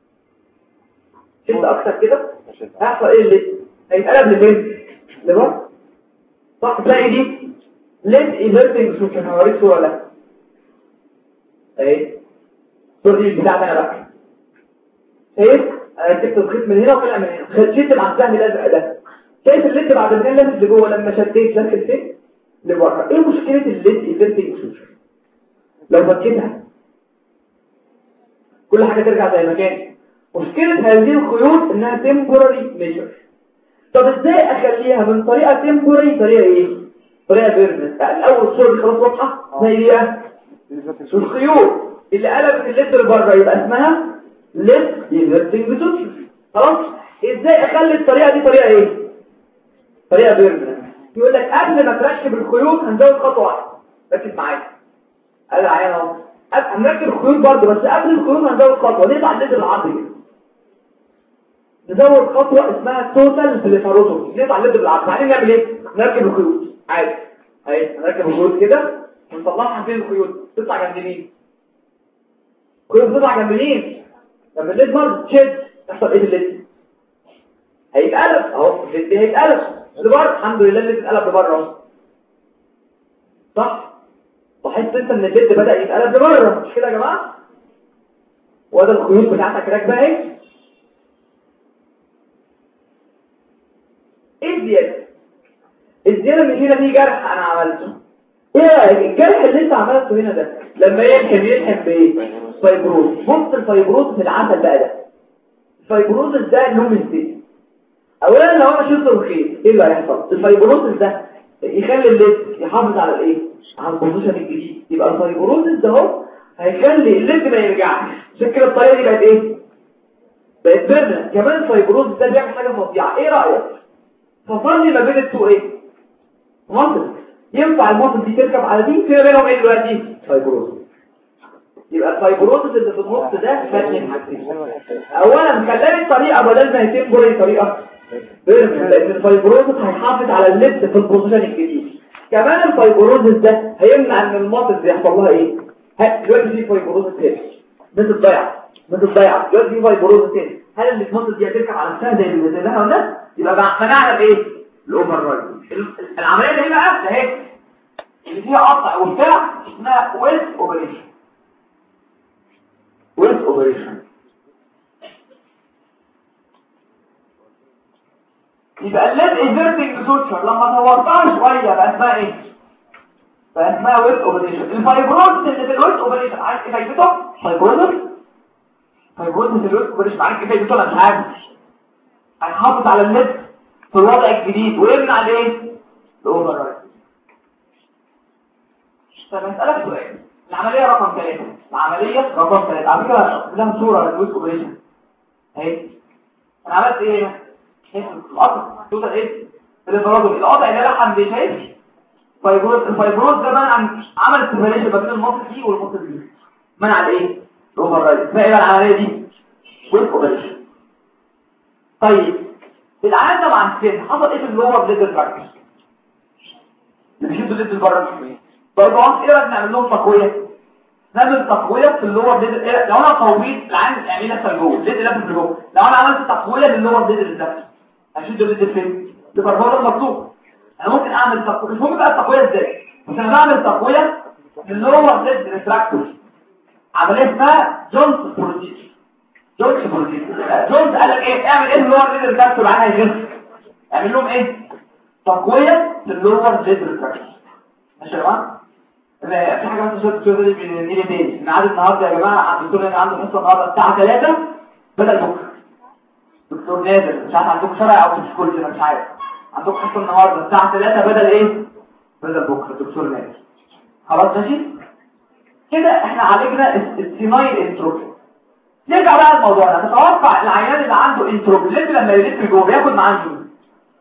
شد اكتر كده هيحصل ايه اللي هيتقلب لفين لبره صح. تلاقي دي ليد ايفرتنج شوف انا هوريك صوره لها اهي. الصوره دي بتاعتي انا بقى شايف انا جبت الخيط من هنا وطلع من هنا شدت مع السهم الازرق ده. شايف الليد بعد ما لمس لجوه لما شديت لفت فين لبره. ايه مشكله الليد ايفرتنج شوف لو فكيتها كل حاجه ترجع زي ما كانت. مشكله هذه الخيوط انها تمبوراري ميجر. طب ازاي اخليها من طريقه تمبوراري طريقه ايه طريقه بيرمننت. الاول الصوره دي خلاص واضحه زي ايه الخيوط اللي قلبت الليد لبره يبقى اسمها ليد ايفرتنج سوتشر. خلاص ازاي اخلي الطريقه دي طريقه ايه طريقه بيرمننت. يقول لك قبل ما تركب الخيوط هنزود خطوه واحده ركز معايا. قال عيان اهو هنركب الخيوط برضه بس قبل الخيوط هنزود خطوه نقطع الليد العرضي كده. نزود خطوه اسمها توتال بليفاروتومي نقطع الليد بالعرض. بعدين نعمل ايه نركب الخيوط عادي اهي. هنركب الخيوط كده ونطلعها فين الخيوط تطلع جنب مين الخيوط تطلع جنب مين جنب الليد برضه تشد. تحصل ايه الليد هيتقلب اهو. الليد هيتقلب لبره الحمد لله الليد اتقلب لبره اهو صح. لاحظت انت ان الليد بدأ يتقلب لبره مش كده يا جماعه. وده الخيوط بتاعتك راكبه اهي. ايه الزياده اللي هنا دي جرح انا عملته. ايه الجرح اللي انت عملته هنا ده لما يلحم بايه فايبروز. بص الفايبروز في العسل بقى ده الفايبروز ده لون ازاي. اولا لو انا شلت الخيط ايه اللي هيحصل. الفايبروز ده يخلي الليد يحافظ على الايه على البوزيشن الجديد. يبقى الفايبروز ده اهو هيخلي الليد ما يرجعش. عشان كده الطريقه دي بقت ايه بقت بيرمننت. كمان الفايبروز ده بيعمل حاجه فظيعه. ايه رايك فصلني ما بين التو ايه مصل. ينفع المصل دي تركب على دي في بينهم ايه دلوقتي فايبروز. يبقى الفايبروز اللي في النص ده فاتن حاجتين. اولا خلاني الطريقه بدل ما هي تمبوري طريقه بيرمننت لان الفايبروز هيحافظ على الليد في البوزيشن الجديد. كمان الفايبروز ده هيمنع ان المصل يحصل لها ايه دلوقتي في فايبروز تاني مثل ضيعه دلوقتي في فايبروز تاني. هل اللي في المصل دي هتركب على السهم زي اللي ده ولا يبقى منعنا بايه الاوفر رايد. العمليه دي بقى اهي اللي فيها قطع وبتاع اسمها ويلز اوبريشن. يبقى الليد ايفرتنج سوتشر لما طورتها شويه بقى اسمها ايه بقى اسمها ويلز اوبريشن. الفايبروز اللي في الويلز اوبريشن عارف ايه فايدته فايبروز في الويلز اوبريشن عارف ايه فايدته ولا مش عارف. هيحافظ على الليد في الوضع الجديد ويمنع الايه الاوفر رايد. طب هسألك سؤال. العمليه رقم 3 على فكره لها صوره للويلز اوبريشن اهي. انا عملت ايه القطع توتال ايه الانفرادومي. القطع اللي لحم دي شايف الفايبروز ده عمل سيبريشن ما بين المصل دي والمصل دي منع الايه الاوفر رايد. اسمها ايه العمليه دي ويلز اوبريشن. طيب العادة مع السن حصل ايه في اللور بليد الفراكشر اللي بيشدوا الليد لبره برضه ايه بقى نعمل لهم تقويه. نعمل تقويه في اللور بليد. لو انا قويت العين اعمل لها جوه الليد لفت لجوه. لو انا عملت تقويه للور بليد الفراكشر هشد الليد فين لبره المطلوب. انا ممكن اعمل تقويه مش مهم بقى التقويه ازاي بس انا بعمل تقويه للور بليد الفراكشر. عمليه اسمها جونز بروسيجر. جونز قال لك ايه اعمل ايه اللور ليد الفراكشر معاها يخف. اعمل لهم ايه تقويه للور ليد الفراكشر. ماشي يا جماعه. في حاجه بس الدكتور دي بنيجي تاني ميعاد النهارده يا جماعه الدكتور اللي عنده حصه النهارده الساعه 3 بدل بكره. دكتور نادر مش عارف عندكم شرع او مش كل مش عارف عندكم حصه النهارده الساعه 3 بدل ايه بدل بكره دكتور نادر. خلاص ماشي كده احنا عالجنا السينايل انتروبي. نرجع بقى لموضوعنا. تتوقع العيان اللي عنده انتروبي لما يلف جوه بياخد معاه مين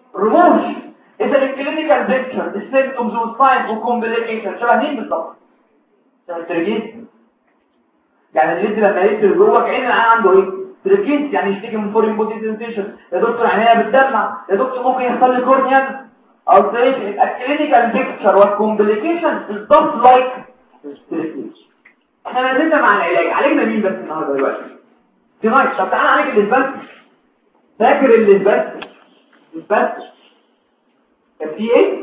رموش. اذا الكلينيكال بيكتشر السيمبتومز والساينز والكومبليكيشن شبه مين بالظبط؟ شبه التركيز. يعني الليد لما يدخل جوه كأن العيان عنده ايه؟ تركيز، يعني يشتكي من فورين بودي سنسيشن، يا دكتور عينيا بتدمع، يا دكتور ممكن يحصل لي كورنيا او طريق الكلينيكال بيكتشر والكومبليكيشن بالظبط لايك تركيز. احنا نزلنا مع العلاج، عالجنا مين بس النهارده دلوقتي؟ تمام. طب تعالى نعالج الاسباس. فاكر الاسباس؟ الاسباس كان فيه ايه؟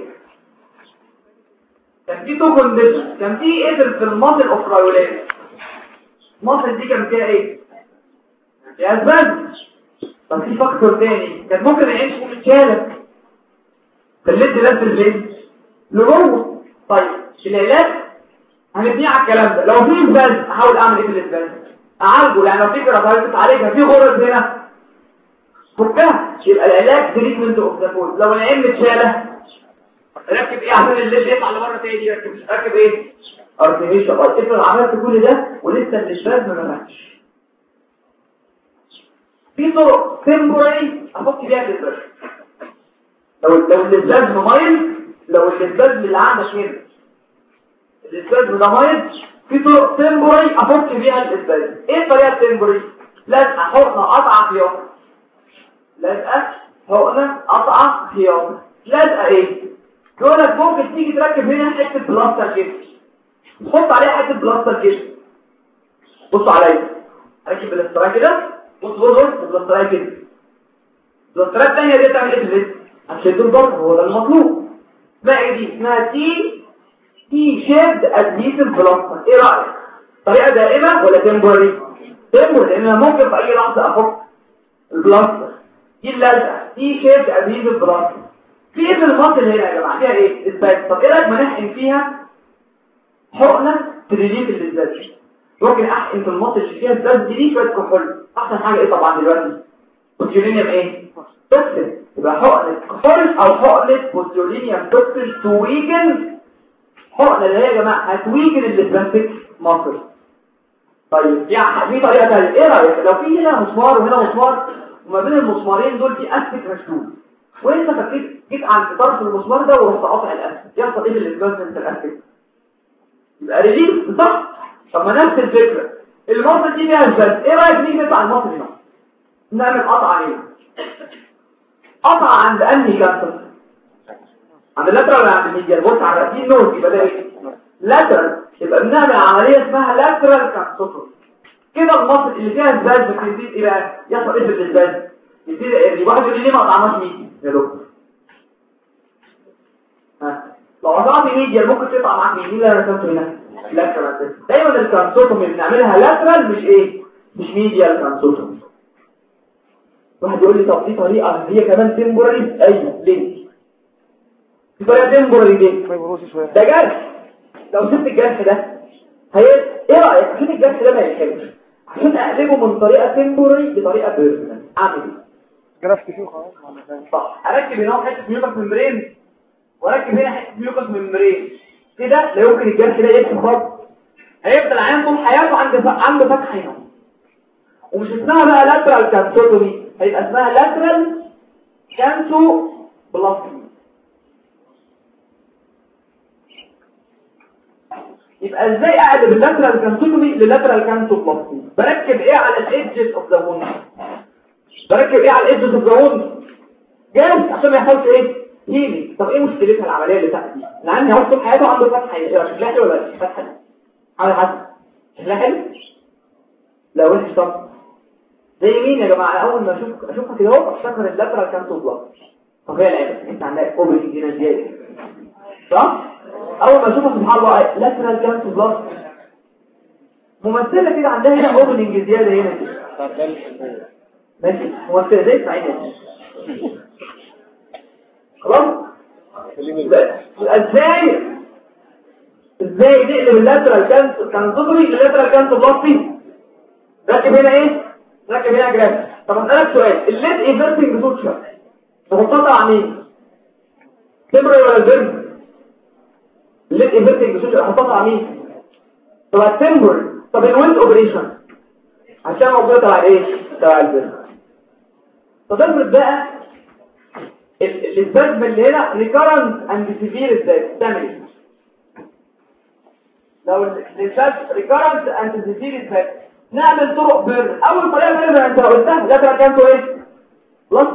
كان فيه تو كونديشن، كان فيه ايه في الماسل اوف رايولات. الماسل دي كان فيها ايه؟ فيها اسباس. طب في فاكتور تاني كان ممكن يعيش في الشارع خليت لازم الليل لجوه. طيب العلاج هنبني على الكلام ده. لو في اسباس احاول اعمل ايه في الاسباس؟ اعالجه، لان لو في كراتايتس تعالجها، في غرز هنا فكها، يبقى العلاج تريتمنت اوف ذا كوز. لو العين متشاله ركب ايه عشان الليل يطلع لبره تاني؟ ركب ايه؟ ارتفيشال. افرض عملت كل ده ولسه الاسباس ما ماتش. في طرق تمبوري افك بيها الاسباس. لو الاسباس مميز، لو الاسباس اللي عندك هنا الاسباس ده مميز، في طرق تمبوري افك بيها الاسباس. ايه الطريقه التمبوري؟ لازقه حقنه قطعه خياطه. لازقه حقنه قطعه خياطه. لازقه ايه؟ يقول لك ممكن تيجي تركب هنا حته بلاستر كده، تحط عليها حته بلاستر كده. بصوا عليا، اركب بلاسترايه كده، بص بلاسترايه كده. البلاسترايه الثانيه دي تعمل ايه في الليل؟ هتشد الضغط، هو ده المطلوب. بقى دي اسمها تي شيبد ادهيسيف بلاستر. ايه رايك؟ طريقه دائمه ولا تمبوري؟ تمبوري، لان انا ممكن في اي لحظه افك البلاستر. دي اللزقه تي شيبد ادهيسيف بلاستر. في ايه في المصل هنا يا جماعه؟ فيها ايه؟ اسباس. طب ايه رايك ما نحقن فيها حقنه تريليف الاسباس؟ ممكن احقن في المصل اللي فيها اسباس دي شويه كحول. احسن حاجه ايه طبعا دلوقتي؟ بوتيولينيوم ايه؟ توكسين. يبقى حقنه كحول او حقنه بوتيولينيوم توكسين تويجن. حقنه اللي هي يا جماعه هتويجن الاسباستيك ماسل. طيب يعني في طريقه ثانيه، ايه رايك لو في هنا مسمار وهنا مسمار وما بين المسمارين دول في استك مشدود، وانت جيت عند طرف المسمار ده ورحت قاطع الاستك، يحصل ايه في الاسباستيك الاستك؟ يبقى ريليف، صح؟ طب ما نفس الفكره، الماسل دي فيها اسباس، ايه رايك نيجي نقطع الماسل هنا؟ نعمل قطعه ايه؟ قطعه عند انهي كانسر؟ عند اللاترال ولا عند الميديال؟ بص على دي النوز، يبقى ده ايه؟ لاترال. يبقى بنعمل عمليه اسمها لاترال كانسر. كده الماسل اللي فيها اسباس بتزيد ايه بقى؟ يحصل ايه في الاسباس؟ يزيد ايه؟ واحد يقول لي ليه ما قطعناش ميديال يا دكتور؟ لو قطعت ميديال ممكن تقطع معاك مين اللي رسمته هنا؟ لاترال. دايما الكانسوتومي بنعملها لاترال مش ايه؟ مش ميديال كانسوتومي. واحد يقول لي طب دي طريقه هي كمان تمبوراري. ايوه ليه؟ دي طريقه تمبوراري ليه؟ ده جرح. لو سبت الجرح ده ايه رايك عشان الجرح ده ما يتحلش، عشان اقلبه من طريقه تمبوراري لطريقه بيرمننت، اعمل ايه؟ جرافت فيه خلاص. صح، اركب هنا حته ميوكس ممبرين واركب هنا حته ميوكس ممبرين كده، لا يمكن الجرح ده يكتب خالص. هيفضل عيان طول حياته عنده فتحه هنا، ومش اسمها بقى لاترال كانسوتومي، هيبقى اسمها لاترال كانسو بلاستي. يبقى ازاي اقلب اللاترال كانسوتومي للاترال كانسو بلاستي؟ بركب ايه على الايدجز اوف ذا ووند؟ بركب ايه على الايدجز اوف ذا ووند؟ جاهز عشان ما يحصلش ايه؟ هيلي. طب ايه مشكلتها العمليه اللي تحت دي؟ لان هو طول حياته عنده فتحه، شكلها حلو ولا مش فتحه؟ على حسب شكلها حلو. لا وحش طبعا. زي مين يا جماعه؟ اول ما اشوفها كده اهو افتكر اللاترال كانسو بلاستي. طب هي العيب انت عندك اوبري هنا ازاي؟ صح؟ اول ما اشوفها سبحان الله لاترال كانسو بلاستي ممثله كده عندها هنا اوبننج زياده هنا كده. ماشي ممثله زي اسماعيل. خلاص؟ ازاي نقلب اللاترال كانسوتومي للاترال كانسو بلاستي؟ ركب هنا ايه؟ ركب هنا جراف. طب اسالك سؤال، الليد ايفرتنج سوتشر تحطها على مين؟ تمبري ولا البرم؟ الليد ايفرتنج سوتشر احطها على مين؟ طب التمبر. طب الويند اوبريشن عشان موجوده تبع ايه؟ تبع البرم. طب افرض بقى الاسبازم اللي هنا ريكارنت اند سيفير اسبازم تعمل ايه؟ لو الاسبازم ريكارنت اند سيفير اسبازم نعمل طرق بيرن. اول طريقه بيرن انت قلتها ده كان ايه؟ خلاص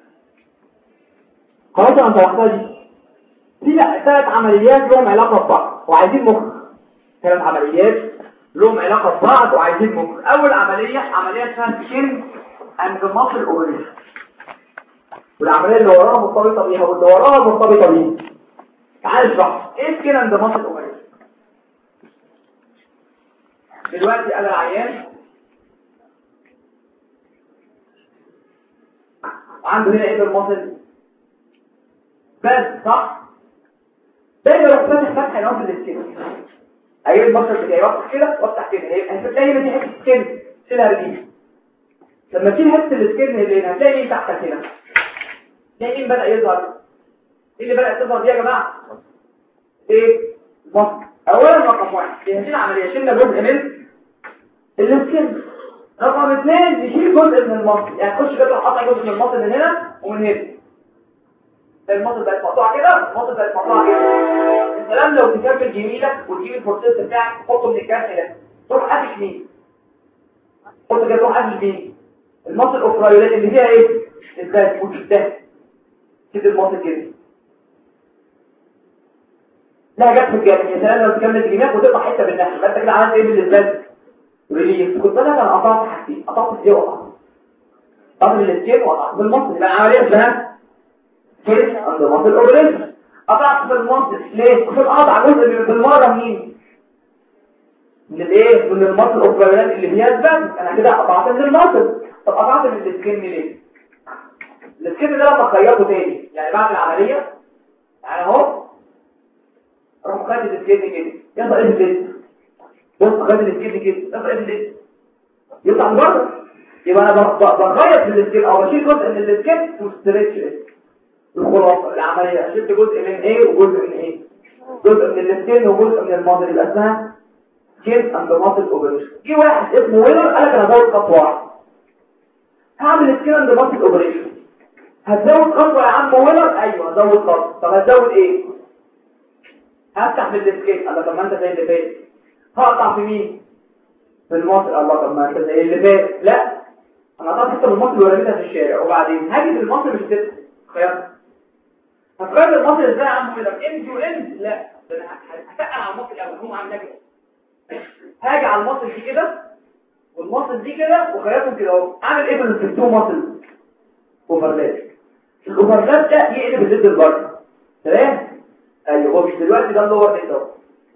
انا توقعتها دي ثلاث عمليات لهم علاقه ببعض وعايزين مخ. ثلاث عمليات لهم علاقه ببعض وعايزين مخ. اول عمليه اسمها سكين اند ماسل اوبريشن، والعمليه اللي وراها مرتبطه بيها واللي وراها مرتبطه بيها. تعال نشرح ايه سكين اند ماسل اوبريشن. دلوقتي انا العيان عنده هنا ايه الماسل بس صح. دايما لو فتح فتحه نوع في السكين اجيب الماسل بتاعي وافتح كده وافتح كده هتلاقي هنا دي حته سكين شيلها رجلي. لما تشيل حته السكين اللي هنا هتلاقي مين تحتك هنا؟ تلاقي مين بدا يظهر؟ ايه اللي بدات تظهر دي يا جماعه؟ ايه؟ الماسل. اولا رقم واحد هنشيل عمليه شلنا جزء من السكين. رقم اثنين نشيل جزء من الماسل، يعني تخش كده تقطع جزء من الماسل من هنا ومن هنا. الماسل بقت مقطوعه كده، الماسل بقت مقطوعه كده. الكلام لو تكمل جميلك وتجيب البروسيس بتاعك تحطه من الكاس ده تروح قافش مين؟ حط كده تروح قافش مين؟ الماسل اوفرايولات اللي فيها ايه؟ الدهن وتشدها كده الماسل كده. لا جت في الجنب. يا سلام لو تكمل جميلك وتقطع حته بالنحل يبقى انت كده عملت ايه بالاسباز؟ ريليف. كنت انا قطعت حاجتين، قطعت دي وقطعت قطعت السكين وقطعت بالماسل. يبقى العمليه اسمها كيس عند ماسل اوبريشن. قطعت في الماسل ليه؟ عشان اقطع جزء من بالمره منين؟ من الايه؟ من الماسل اوبريشن اللي فيها اسباز. انا كده قطعت من الماسل. طب قطعت من السكين ليه؟ السكين ده لما خيطه تاني يعني بعد العمليه يعني اهو اروح خد السكين كده يطلع ايه الزيت؟ بص خد السكين كده يطلع ايه الزيت؟ يطلع بره. يبقى انا بغير في السكين او بشيل جزء من السكين وستريتش الخلاصه العمليه. شلت جزء من ايه وجزء من ايه؟ جزء من السكين وجزء من الماسل. يبقى اسمها سكين اند ماسل اوبريشن. في واحد اسمه ويلر قال لك انا هزود خطوه واحده هعمل سكين اند ماسل اوبريشن. هتزود خطوه يا عم ويلر؟ ايوه هزود خطوه. طب هتزود ايه؟ هفتح في السكين. الله طب ما انت زي اللي فات. هقطع في مين؟ في الماسل. الله طب ما انت زي اللي فات. لا انا قطعت حته من الماسل ورميتها في الشارع وبعدين هاجي في الماسل مش هتبقى خيار. هتغير الماسل ازاي يا عم كده؟ امتي وامتي؟ لا ده انا هتقل على الماسل الاول. هم عاملين كده هاجي على الماسل دي كده والماسل دي كده وخيارهم كده اهو. اعمل ايه بالتو ماسل؟ اوفرلاب. الاوفرلاب ده يقلب الزد لبره. تمام؟ ايوه هو مش دلوقتي ده اللور ديت اهو.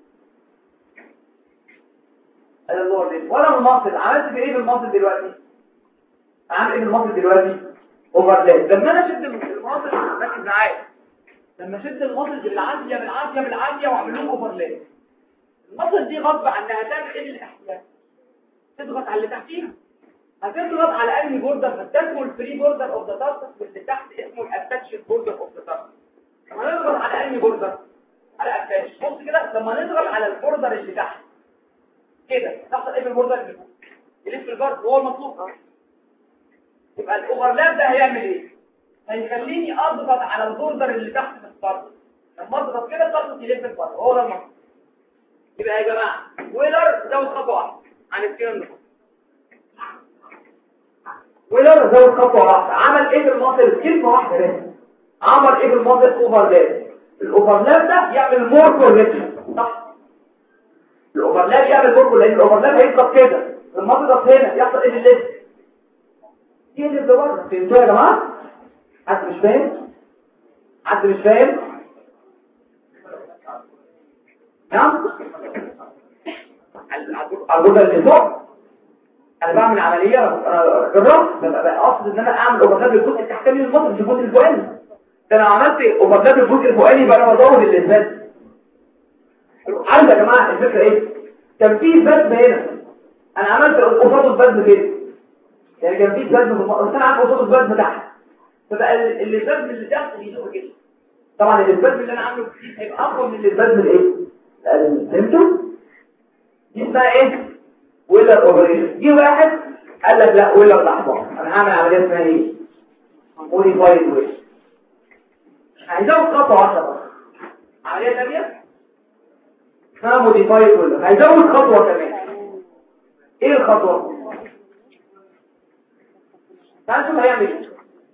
انا اللور ديت وانا الماسل عملت ايه بالماسل دلوقتي؟ عامل ايه بالماسل دلوقتي؟ اوفرلاب. لما انا شد الماسل ركز معايا. لما شد الماسل بالعافيه واعمل لهم اوفرلاب. الماسل دي غصب عنها هتعمل ايه للاحتياج؟ تضغط على اللي تحتيها. هتضغط على انهي بوردر؟ هتسمه الفري بوردر اوف ذا تاسك واللي تحت اسمه الاتاتش بوردر اوف ذا تاسك. لما نضغط على انهي بوردر؟ على اتاتش. بص كده لما نضغط على البوردر اللي تحت كده تحصل ايه بالبوردر اللي فوق؟ يلف الجرد هو المطلوب. يبقى الاوفرلاب ده هيعمل ايه؟ هيخليني اضغط على البوردر اللي تحت في الطرف. لما اضغط كده الطرف يلف الجرد هو ده المطلوب. يبقى يا جماعه ويلر زود خطوه واحده عن الكلام ده. ويلر زود خطوه واحده. عمل ايه بالماسل؟ كلمه واحده بس. عمل ايه بالماسل؟ اوفرلاب. الاوفرلاب ده يعمل مور كوركشن صح؟ الاوفرلاب يعمل مور لان الاوفرلاب هيضغط كده الماسل ضغط هنا يحصل ايه بالليل؟ يقلب لبره. فهمتوا يا جماعه؟ حد مش فاهم؟ حد مش فاهم؟ نعم؟ الجزء اللي فوق انا بعمل عمليه انا جربت اقصد ان انا اعمل اوفرلاب للجزء التحتاني من المصل مش الجزء الفوقاني. ده انا عملت اوفرلاب للجزء الفوقاني يبقى انا بزود الاسباز. عارف يا جماعه الفكره ايه؟ كان في بزم هنا انا عملت قصاده البزم كده يعني كان في بزم في المصل بس انا عامل قصاده البزم تحت فبقى البزم اللي تحت بيزق كده. طبعا البزم اللي انا عامله هيبقى اقوى من البزم الايه؟ فهمتوا؟ دي اسمها ايه؟ ويلر اوبريشن. دي واحد قال لك لا ويلر لحظه انا هعمل عمليه اسمها ايه؟ موديفايد ويلر. هيزود خطوه واحده عمليه ثانيه اسمها موديفايد ويلر، هيزود خطوه كمان. ايه الخطوه؟ تعالوا نشوف هيعمل ايه.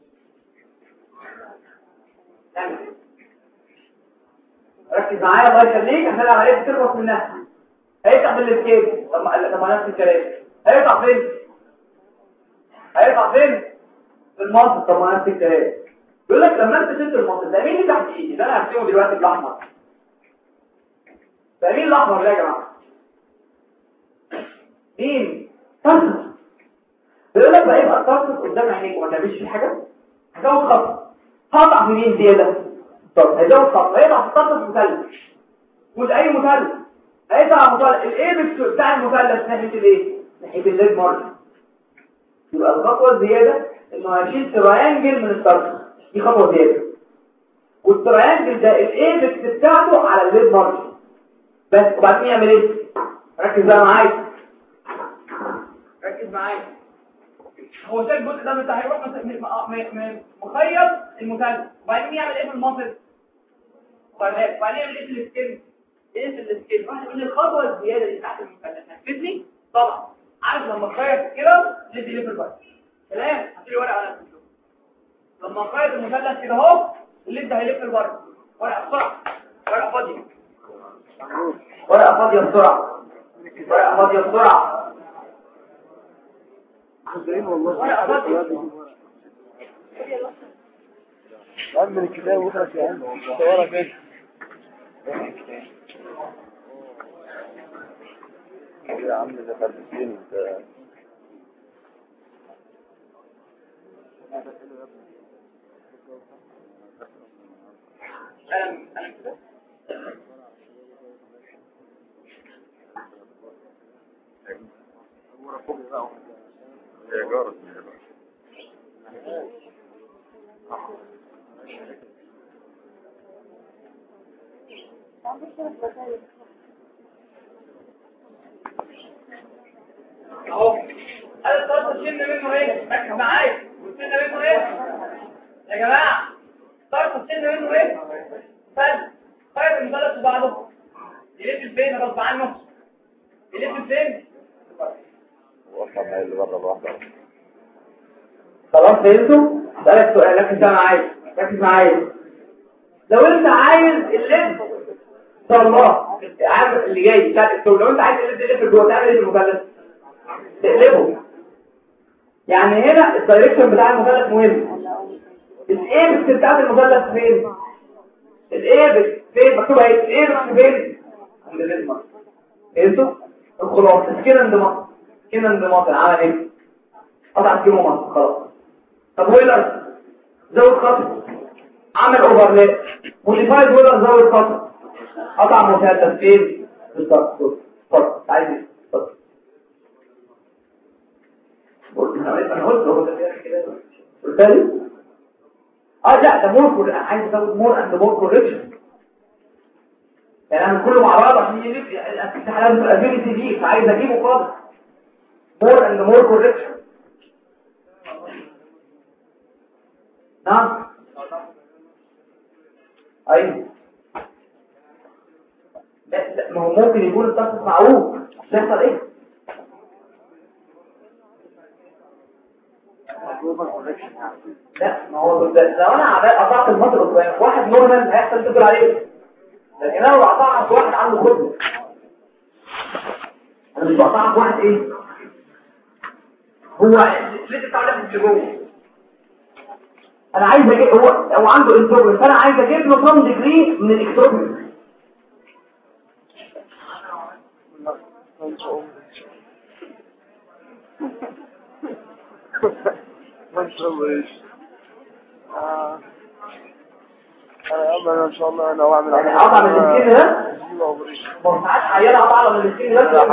ركز معايا الله يخليك عشان العمليه تخلص منها. هيفتح بالسكيل. طب ما نفس الكلام. هيقطع فين؟ هيقطع فين؟ في المنطق. طب ما نفس الكلام. بيقول لك لما انت شلت المنطق ده مين اللي تحت ايدي؟ ده انا هرسمه دلوقتي بالاحمر. ده مين الاحمر ده يا جماعه؟ مين؟ طرطس. بيقول لك بقى يبقى الطرطس قدام عينيك وما تعملش فيه حاجه. هزود خط. هقطع في مين زياده؟ طب هزود خط. هيقطع في الطرطس مثلث. مش اي مثلث. هيقطع مثلث. الايبكس بتاع المثلث ناحيه الايه؟ ناحيه الليد مارجن. يبقى الخطوه الزياده انه هيشيل تريانجل من الطرف. دي خطوه زياده. والتريانجل ده الايبكس بتاعته على الليد مارجن بس. وبعدين يعمل ايه؟ ركز بقى معايا. ركز معايا. هو شايف الجزء ده بتاع هيروح مخيط المثلث. وبعدين يعمل ايه في المنطق؟ وبعدين يعمل ايه في السكيل؟ ايه في السكيل؟ واحد يقول لي الخطوه الزياده اللي تحت المثلث هتفيدني؟ طبعا. عارف لما تخيط كده ندي ليه في البايت. تمام. هاتي لي ورقه على الكمبيوتر. لما نخيط المثلث كده اهو اللي هيلف لبره. ورقه بسرعه. ورقه فاضيه. ورقه فاضيه بسرعه. ورقه فاضيه بسرعه. ورقه فاضيه. عم الكتاب وخلص يا عم. صورة كده. يا عم ده خربتين انت. انا كده يا جارة اهو. هذا الطرف شلنا منه ايه؟ ركز معايا. شلنا منه ايه يا جماعه؟ الطرف شلنا منه ايه؟ فل. خيط المثلث وبعضه يلف فين غصب عنه؟ يلف فين؟ وصل ما اللي بره واحده. خلاص فهمتوا؟ اسالك سؤال. ركز معايا. ركز معايا. لو انت عايز اللب ان شاء الله العام اللي جاي بتاع الدكتور، لو انت عايز اللب يلف جوه تعمل ايه في المثلث؟ تقلبه. يعني هنا الدايركشن بتاع المثلث مهم. الايبكس بتاع المثلث فين؟ الايبكس فين؟ مكتوبه ايه؟ الايبكس فين؟ عند الليزمر. فهمتوا؟ الخلاصه كده انضمام. كده انضمام عمل ايه؟ قطع كيلو مصر خلاص. طب ويلر زود خط. عمل اوفرلاب. موديفايد ويلر زود خط. قطع مثلث فين؟ بالظبط. اتفضل. عايز ايه؟ اتفضل. انا قلت هو ده كده. قلت لي لا ده مور عايز ازود مور اند مور كوركشن. يعني انا كله مع بعض عشان يجيب الامتحانات الابيليتي دي فعايز اجيبه خالص. مور اند مور كوركشن. نعم. ايوه. لا ما هو ممكن يكون الطقس معوج. يحصل ايه؟ لا ما هو لو انا قطعت المطر قدام واحد نورمال هيحصل تدل عليه. لكن انا لو قطعت في واحد عنده خطوه انا مش بقطعها في واحد ايه؟ هو لسه بتاع اللي جوه. انا عايز اجيب هو عنده انتروبين فانا عايز اجيب له كام ديجري من الاكتروبين. ما تسويش. انا ان شاء الله انا واعمل يعني اقطع من السكين ده ساعات عيال اقطع من السكين ده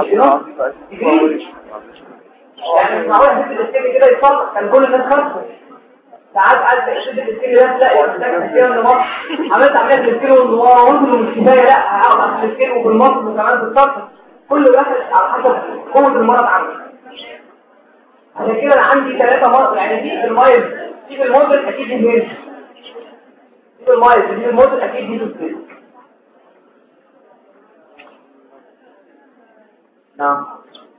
يعني مش معقول هسيب السكين كده يتصلح. كان كل الناس خمسه ساعات قال تشد السكين ده لا يا محتاج تسكين النمط. عملت عمليه السكين والنمط وقلت له مش كفايه لا هقطع في السكين وفي المصر وكمان في الصرف. كل واحد على حسب قوه المرض عنده. عشان كده انا عندي 3 مرض يعني دي في المايل دي في الموديل اكيد هنا المايل دي الموديل اكيد دي تسليم. نعم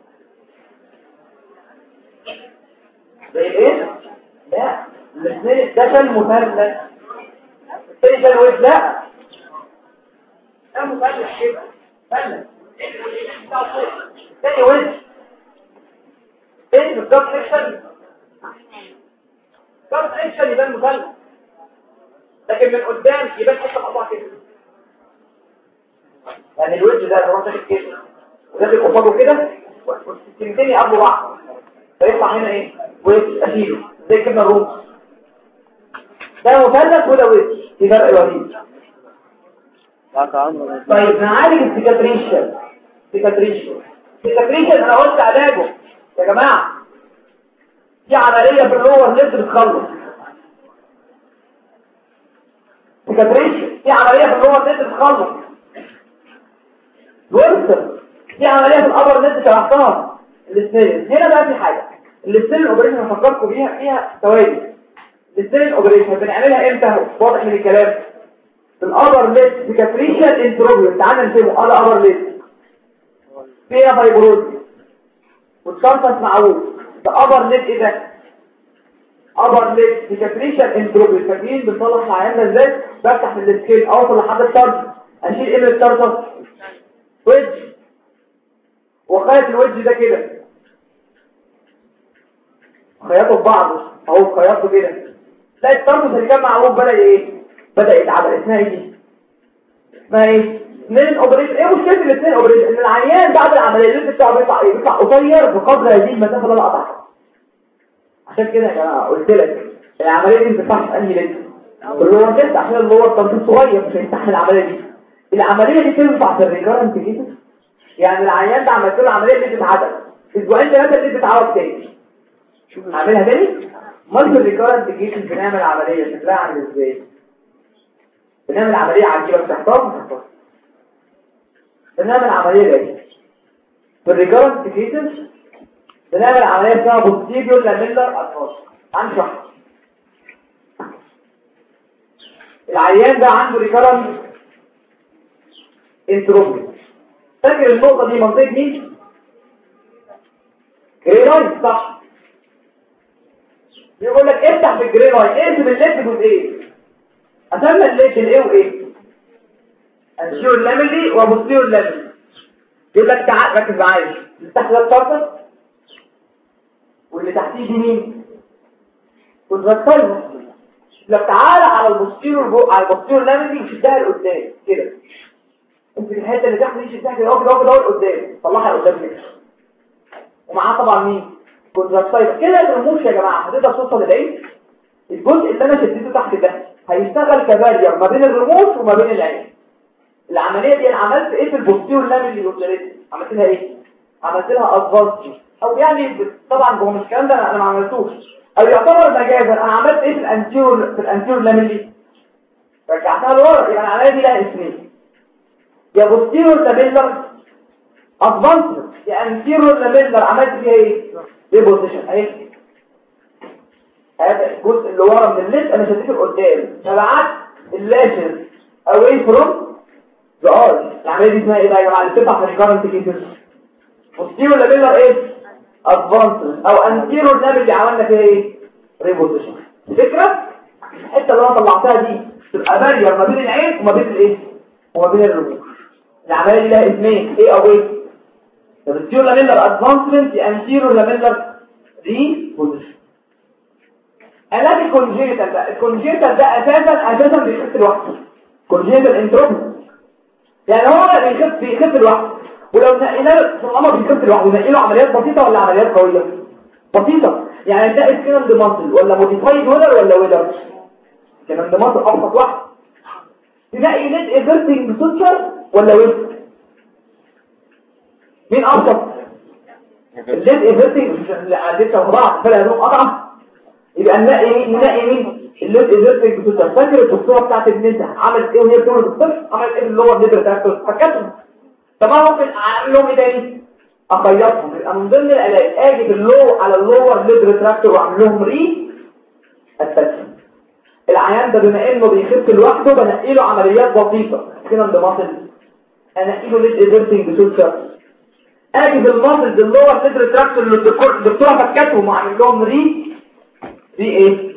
زي ايه؟ لا الاثنين ده كان مثلث الثاني كان ويب لا ده مثلث كده مثلث تاني ويب ايه بالظبط اكشن بالظبط اكشن يبان مثلث لكن من قدام يبان حته مقطوعه كده يعني الوجه ده لو انت كده وداخل قصاده كده والسكينتين يقابلوا بعض فيطلع هنا ايه وجه اشيله زي كده الروم ده مثلث وده وجه في فرق رهيب. طيب نعالج السيكاتريشن انا قلت علاجه يا جماعه في عمليه في اللور ليد بتخلص سيكاتريشن في عمليه في اللور ليد بتخلص الورثه في عمليه في الابر ليد شرحتها الاستيل. هنا بقى في حاجه الاستيل اوبريشن هفكركم بيها فيها ثوابت. الاستيل اوبريشن بنعملها امتى واضح من الكلام في الابر ليد سيكاتريشن انتروبيوم. تعالى نسيبه على ابر ليد فيها فايبروز وتشرطس معوج ده ابر ليد. ايه ده ابر ليد سيكاتريشن انتروبيوم. فاكرين بنصلح العيان ده ازاي؟ بفتح من السكيل اوصل لحد الطرف اشيل ايه من الطرف وجه وخيط الوجه ده كده خياطه ببعض اهو خياطه كده تلاقي الطرف اللي كان معوج بدا يتعبل. اسمها ايه اثنين اوبريشن. ايه مشكله الاثنين اوبريشن؟ ان العيان بعد العمليه اللي بتاعه بيطلع قصير بقدر هذه المسافه اللي انا قطعتها. عشان كده يا جماعه قلت لك العمليه دي ما بتنفعش انهي لسه اللور تيست عشان اللور تنفيذ صغير مش هيستحمل العمليه دي. العمليه دي تنفع في الريكارنت كيس يعني العيان ده عملت له العمليه دي تتعدل اسبوعين ثلاثه دي تتعوض تاني. شوف نعملها تاني. امال في الريكارنت كيس بنعمل عمليه شكلها عامل ازاي؟ بنعمل عمليه عجيبه بتحتار بنعمل عمليه دي في الريكارنت كيس بنعمل عمليه اسمها بوستيريور لاميلر اتروس. عندي شرح العيان ده عنده ريكارنت انتروبيوم. فاكر النقطه دي منطقه مين؟ جري لاين صح. يقول لك افتح في الجري لاين اقسم الليد جزئين اسمى الليد الايه وايه انشيور لاميلي وبوستيريور لاميلي. يقول لك تعال ركز معايا اللي تحت ده الطرف واللي تحتيه دي مين؟ كونتراكتايل. لو تعالى على البوستيريور لاميلي وشدها لقدام كده انت الحته اللي تحت دي شدها كده اهو لقدام طلعها لقدام كده ومعاه طبعا مين؟ كونتراكتايل. كده الرموش يا جماعه هتقدر توصل للعين. الجزء اللي انا شديته تحت ده هيشتغل كبارير ما بين الرموش وما بين العين. العمليه دي انا عملت ايه في البوستيريور لاميلي لوكاليتي؟ عملت لها ايه؟ عملت لها ادفانس او يعني طبعا هو مش الكلام ده انا ما عملتوش او يعتبر مجازا. انا عملت ايه في الانتيريور لاميلي؟ رجعتها لورا. يبقى العمليه دي لها اسمين يا بوستيريور لاميلر ادفانس يا انتيريور لاميلر. عملت فيها ايه؟ ديبوزيشن اهي. هذا الجزء اللي ورا من الليد انا شديته لقدام فبعت اللاشر اواي فروم ذا ار. العمليه دي اسمها ايه بقى يا جماعه اللي بتطلع في الكارنت كيسز؟ بوستيريور لاميلر ايه؟ ادفانس او انتيريور لاميلر اللي عملنا فيها ايه؟ ريبوزيشن. الفكره الحته اللي انا طلعتها دي تبقى بارير ما بين العين وما بين الايه؟ وما بين الرموش. العمليه دي لها اسمين ايه او ايه؟ البوستيريور لاميلر ادفانسمنت يا انتيريور لاميلر ريبوزيشن. علاج الكونجيتال ده اساسا بيخف لوحده. كونجيتال انتروبيوم يعني هو بيخف لوحده. ولو نقيناه في القمر بيخف لوحده نقيله عمليات بسيطه ولا عمليات قويه؟ بسيطه. يعني ده سكينال ديماسل ولا موديفايد ولا سكينال ديماسل ابسط واحد. تلاقي ليد ايفرتنج بسوتشر ولا ويب؟ مين ابسط؟ الليد ايفرتنج اللي عدتها بعض فلا لهم قطعه. يبقى نلاقي مين الليد ايفرتنج بسوتشر. فاكر الدكتوره بتاعت النساء عملت ايه وهي بتعمل الطفل؟ عملت ايه اللي هو الليبر بتاعته؟ فكتهم. طب انا ممكن اعمل لهم ايه تاني؟ اخيطهم. يبقى من ضمن العلاج اجي على اللور ليد ريتراكتور واعمل لهم ري اتاتشمنت. العيان ده بما انه بيخف لوحده بنقي له عمليات بسيطه كده عند ماسل، انقي له ليد ايفرتنج سوتشر، اجي في الماسل اللور صدر تراكتور اللي الدكتوره فكتهم وعامل لهم ري ايه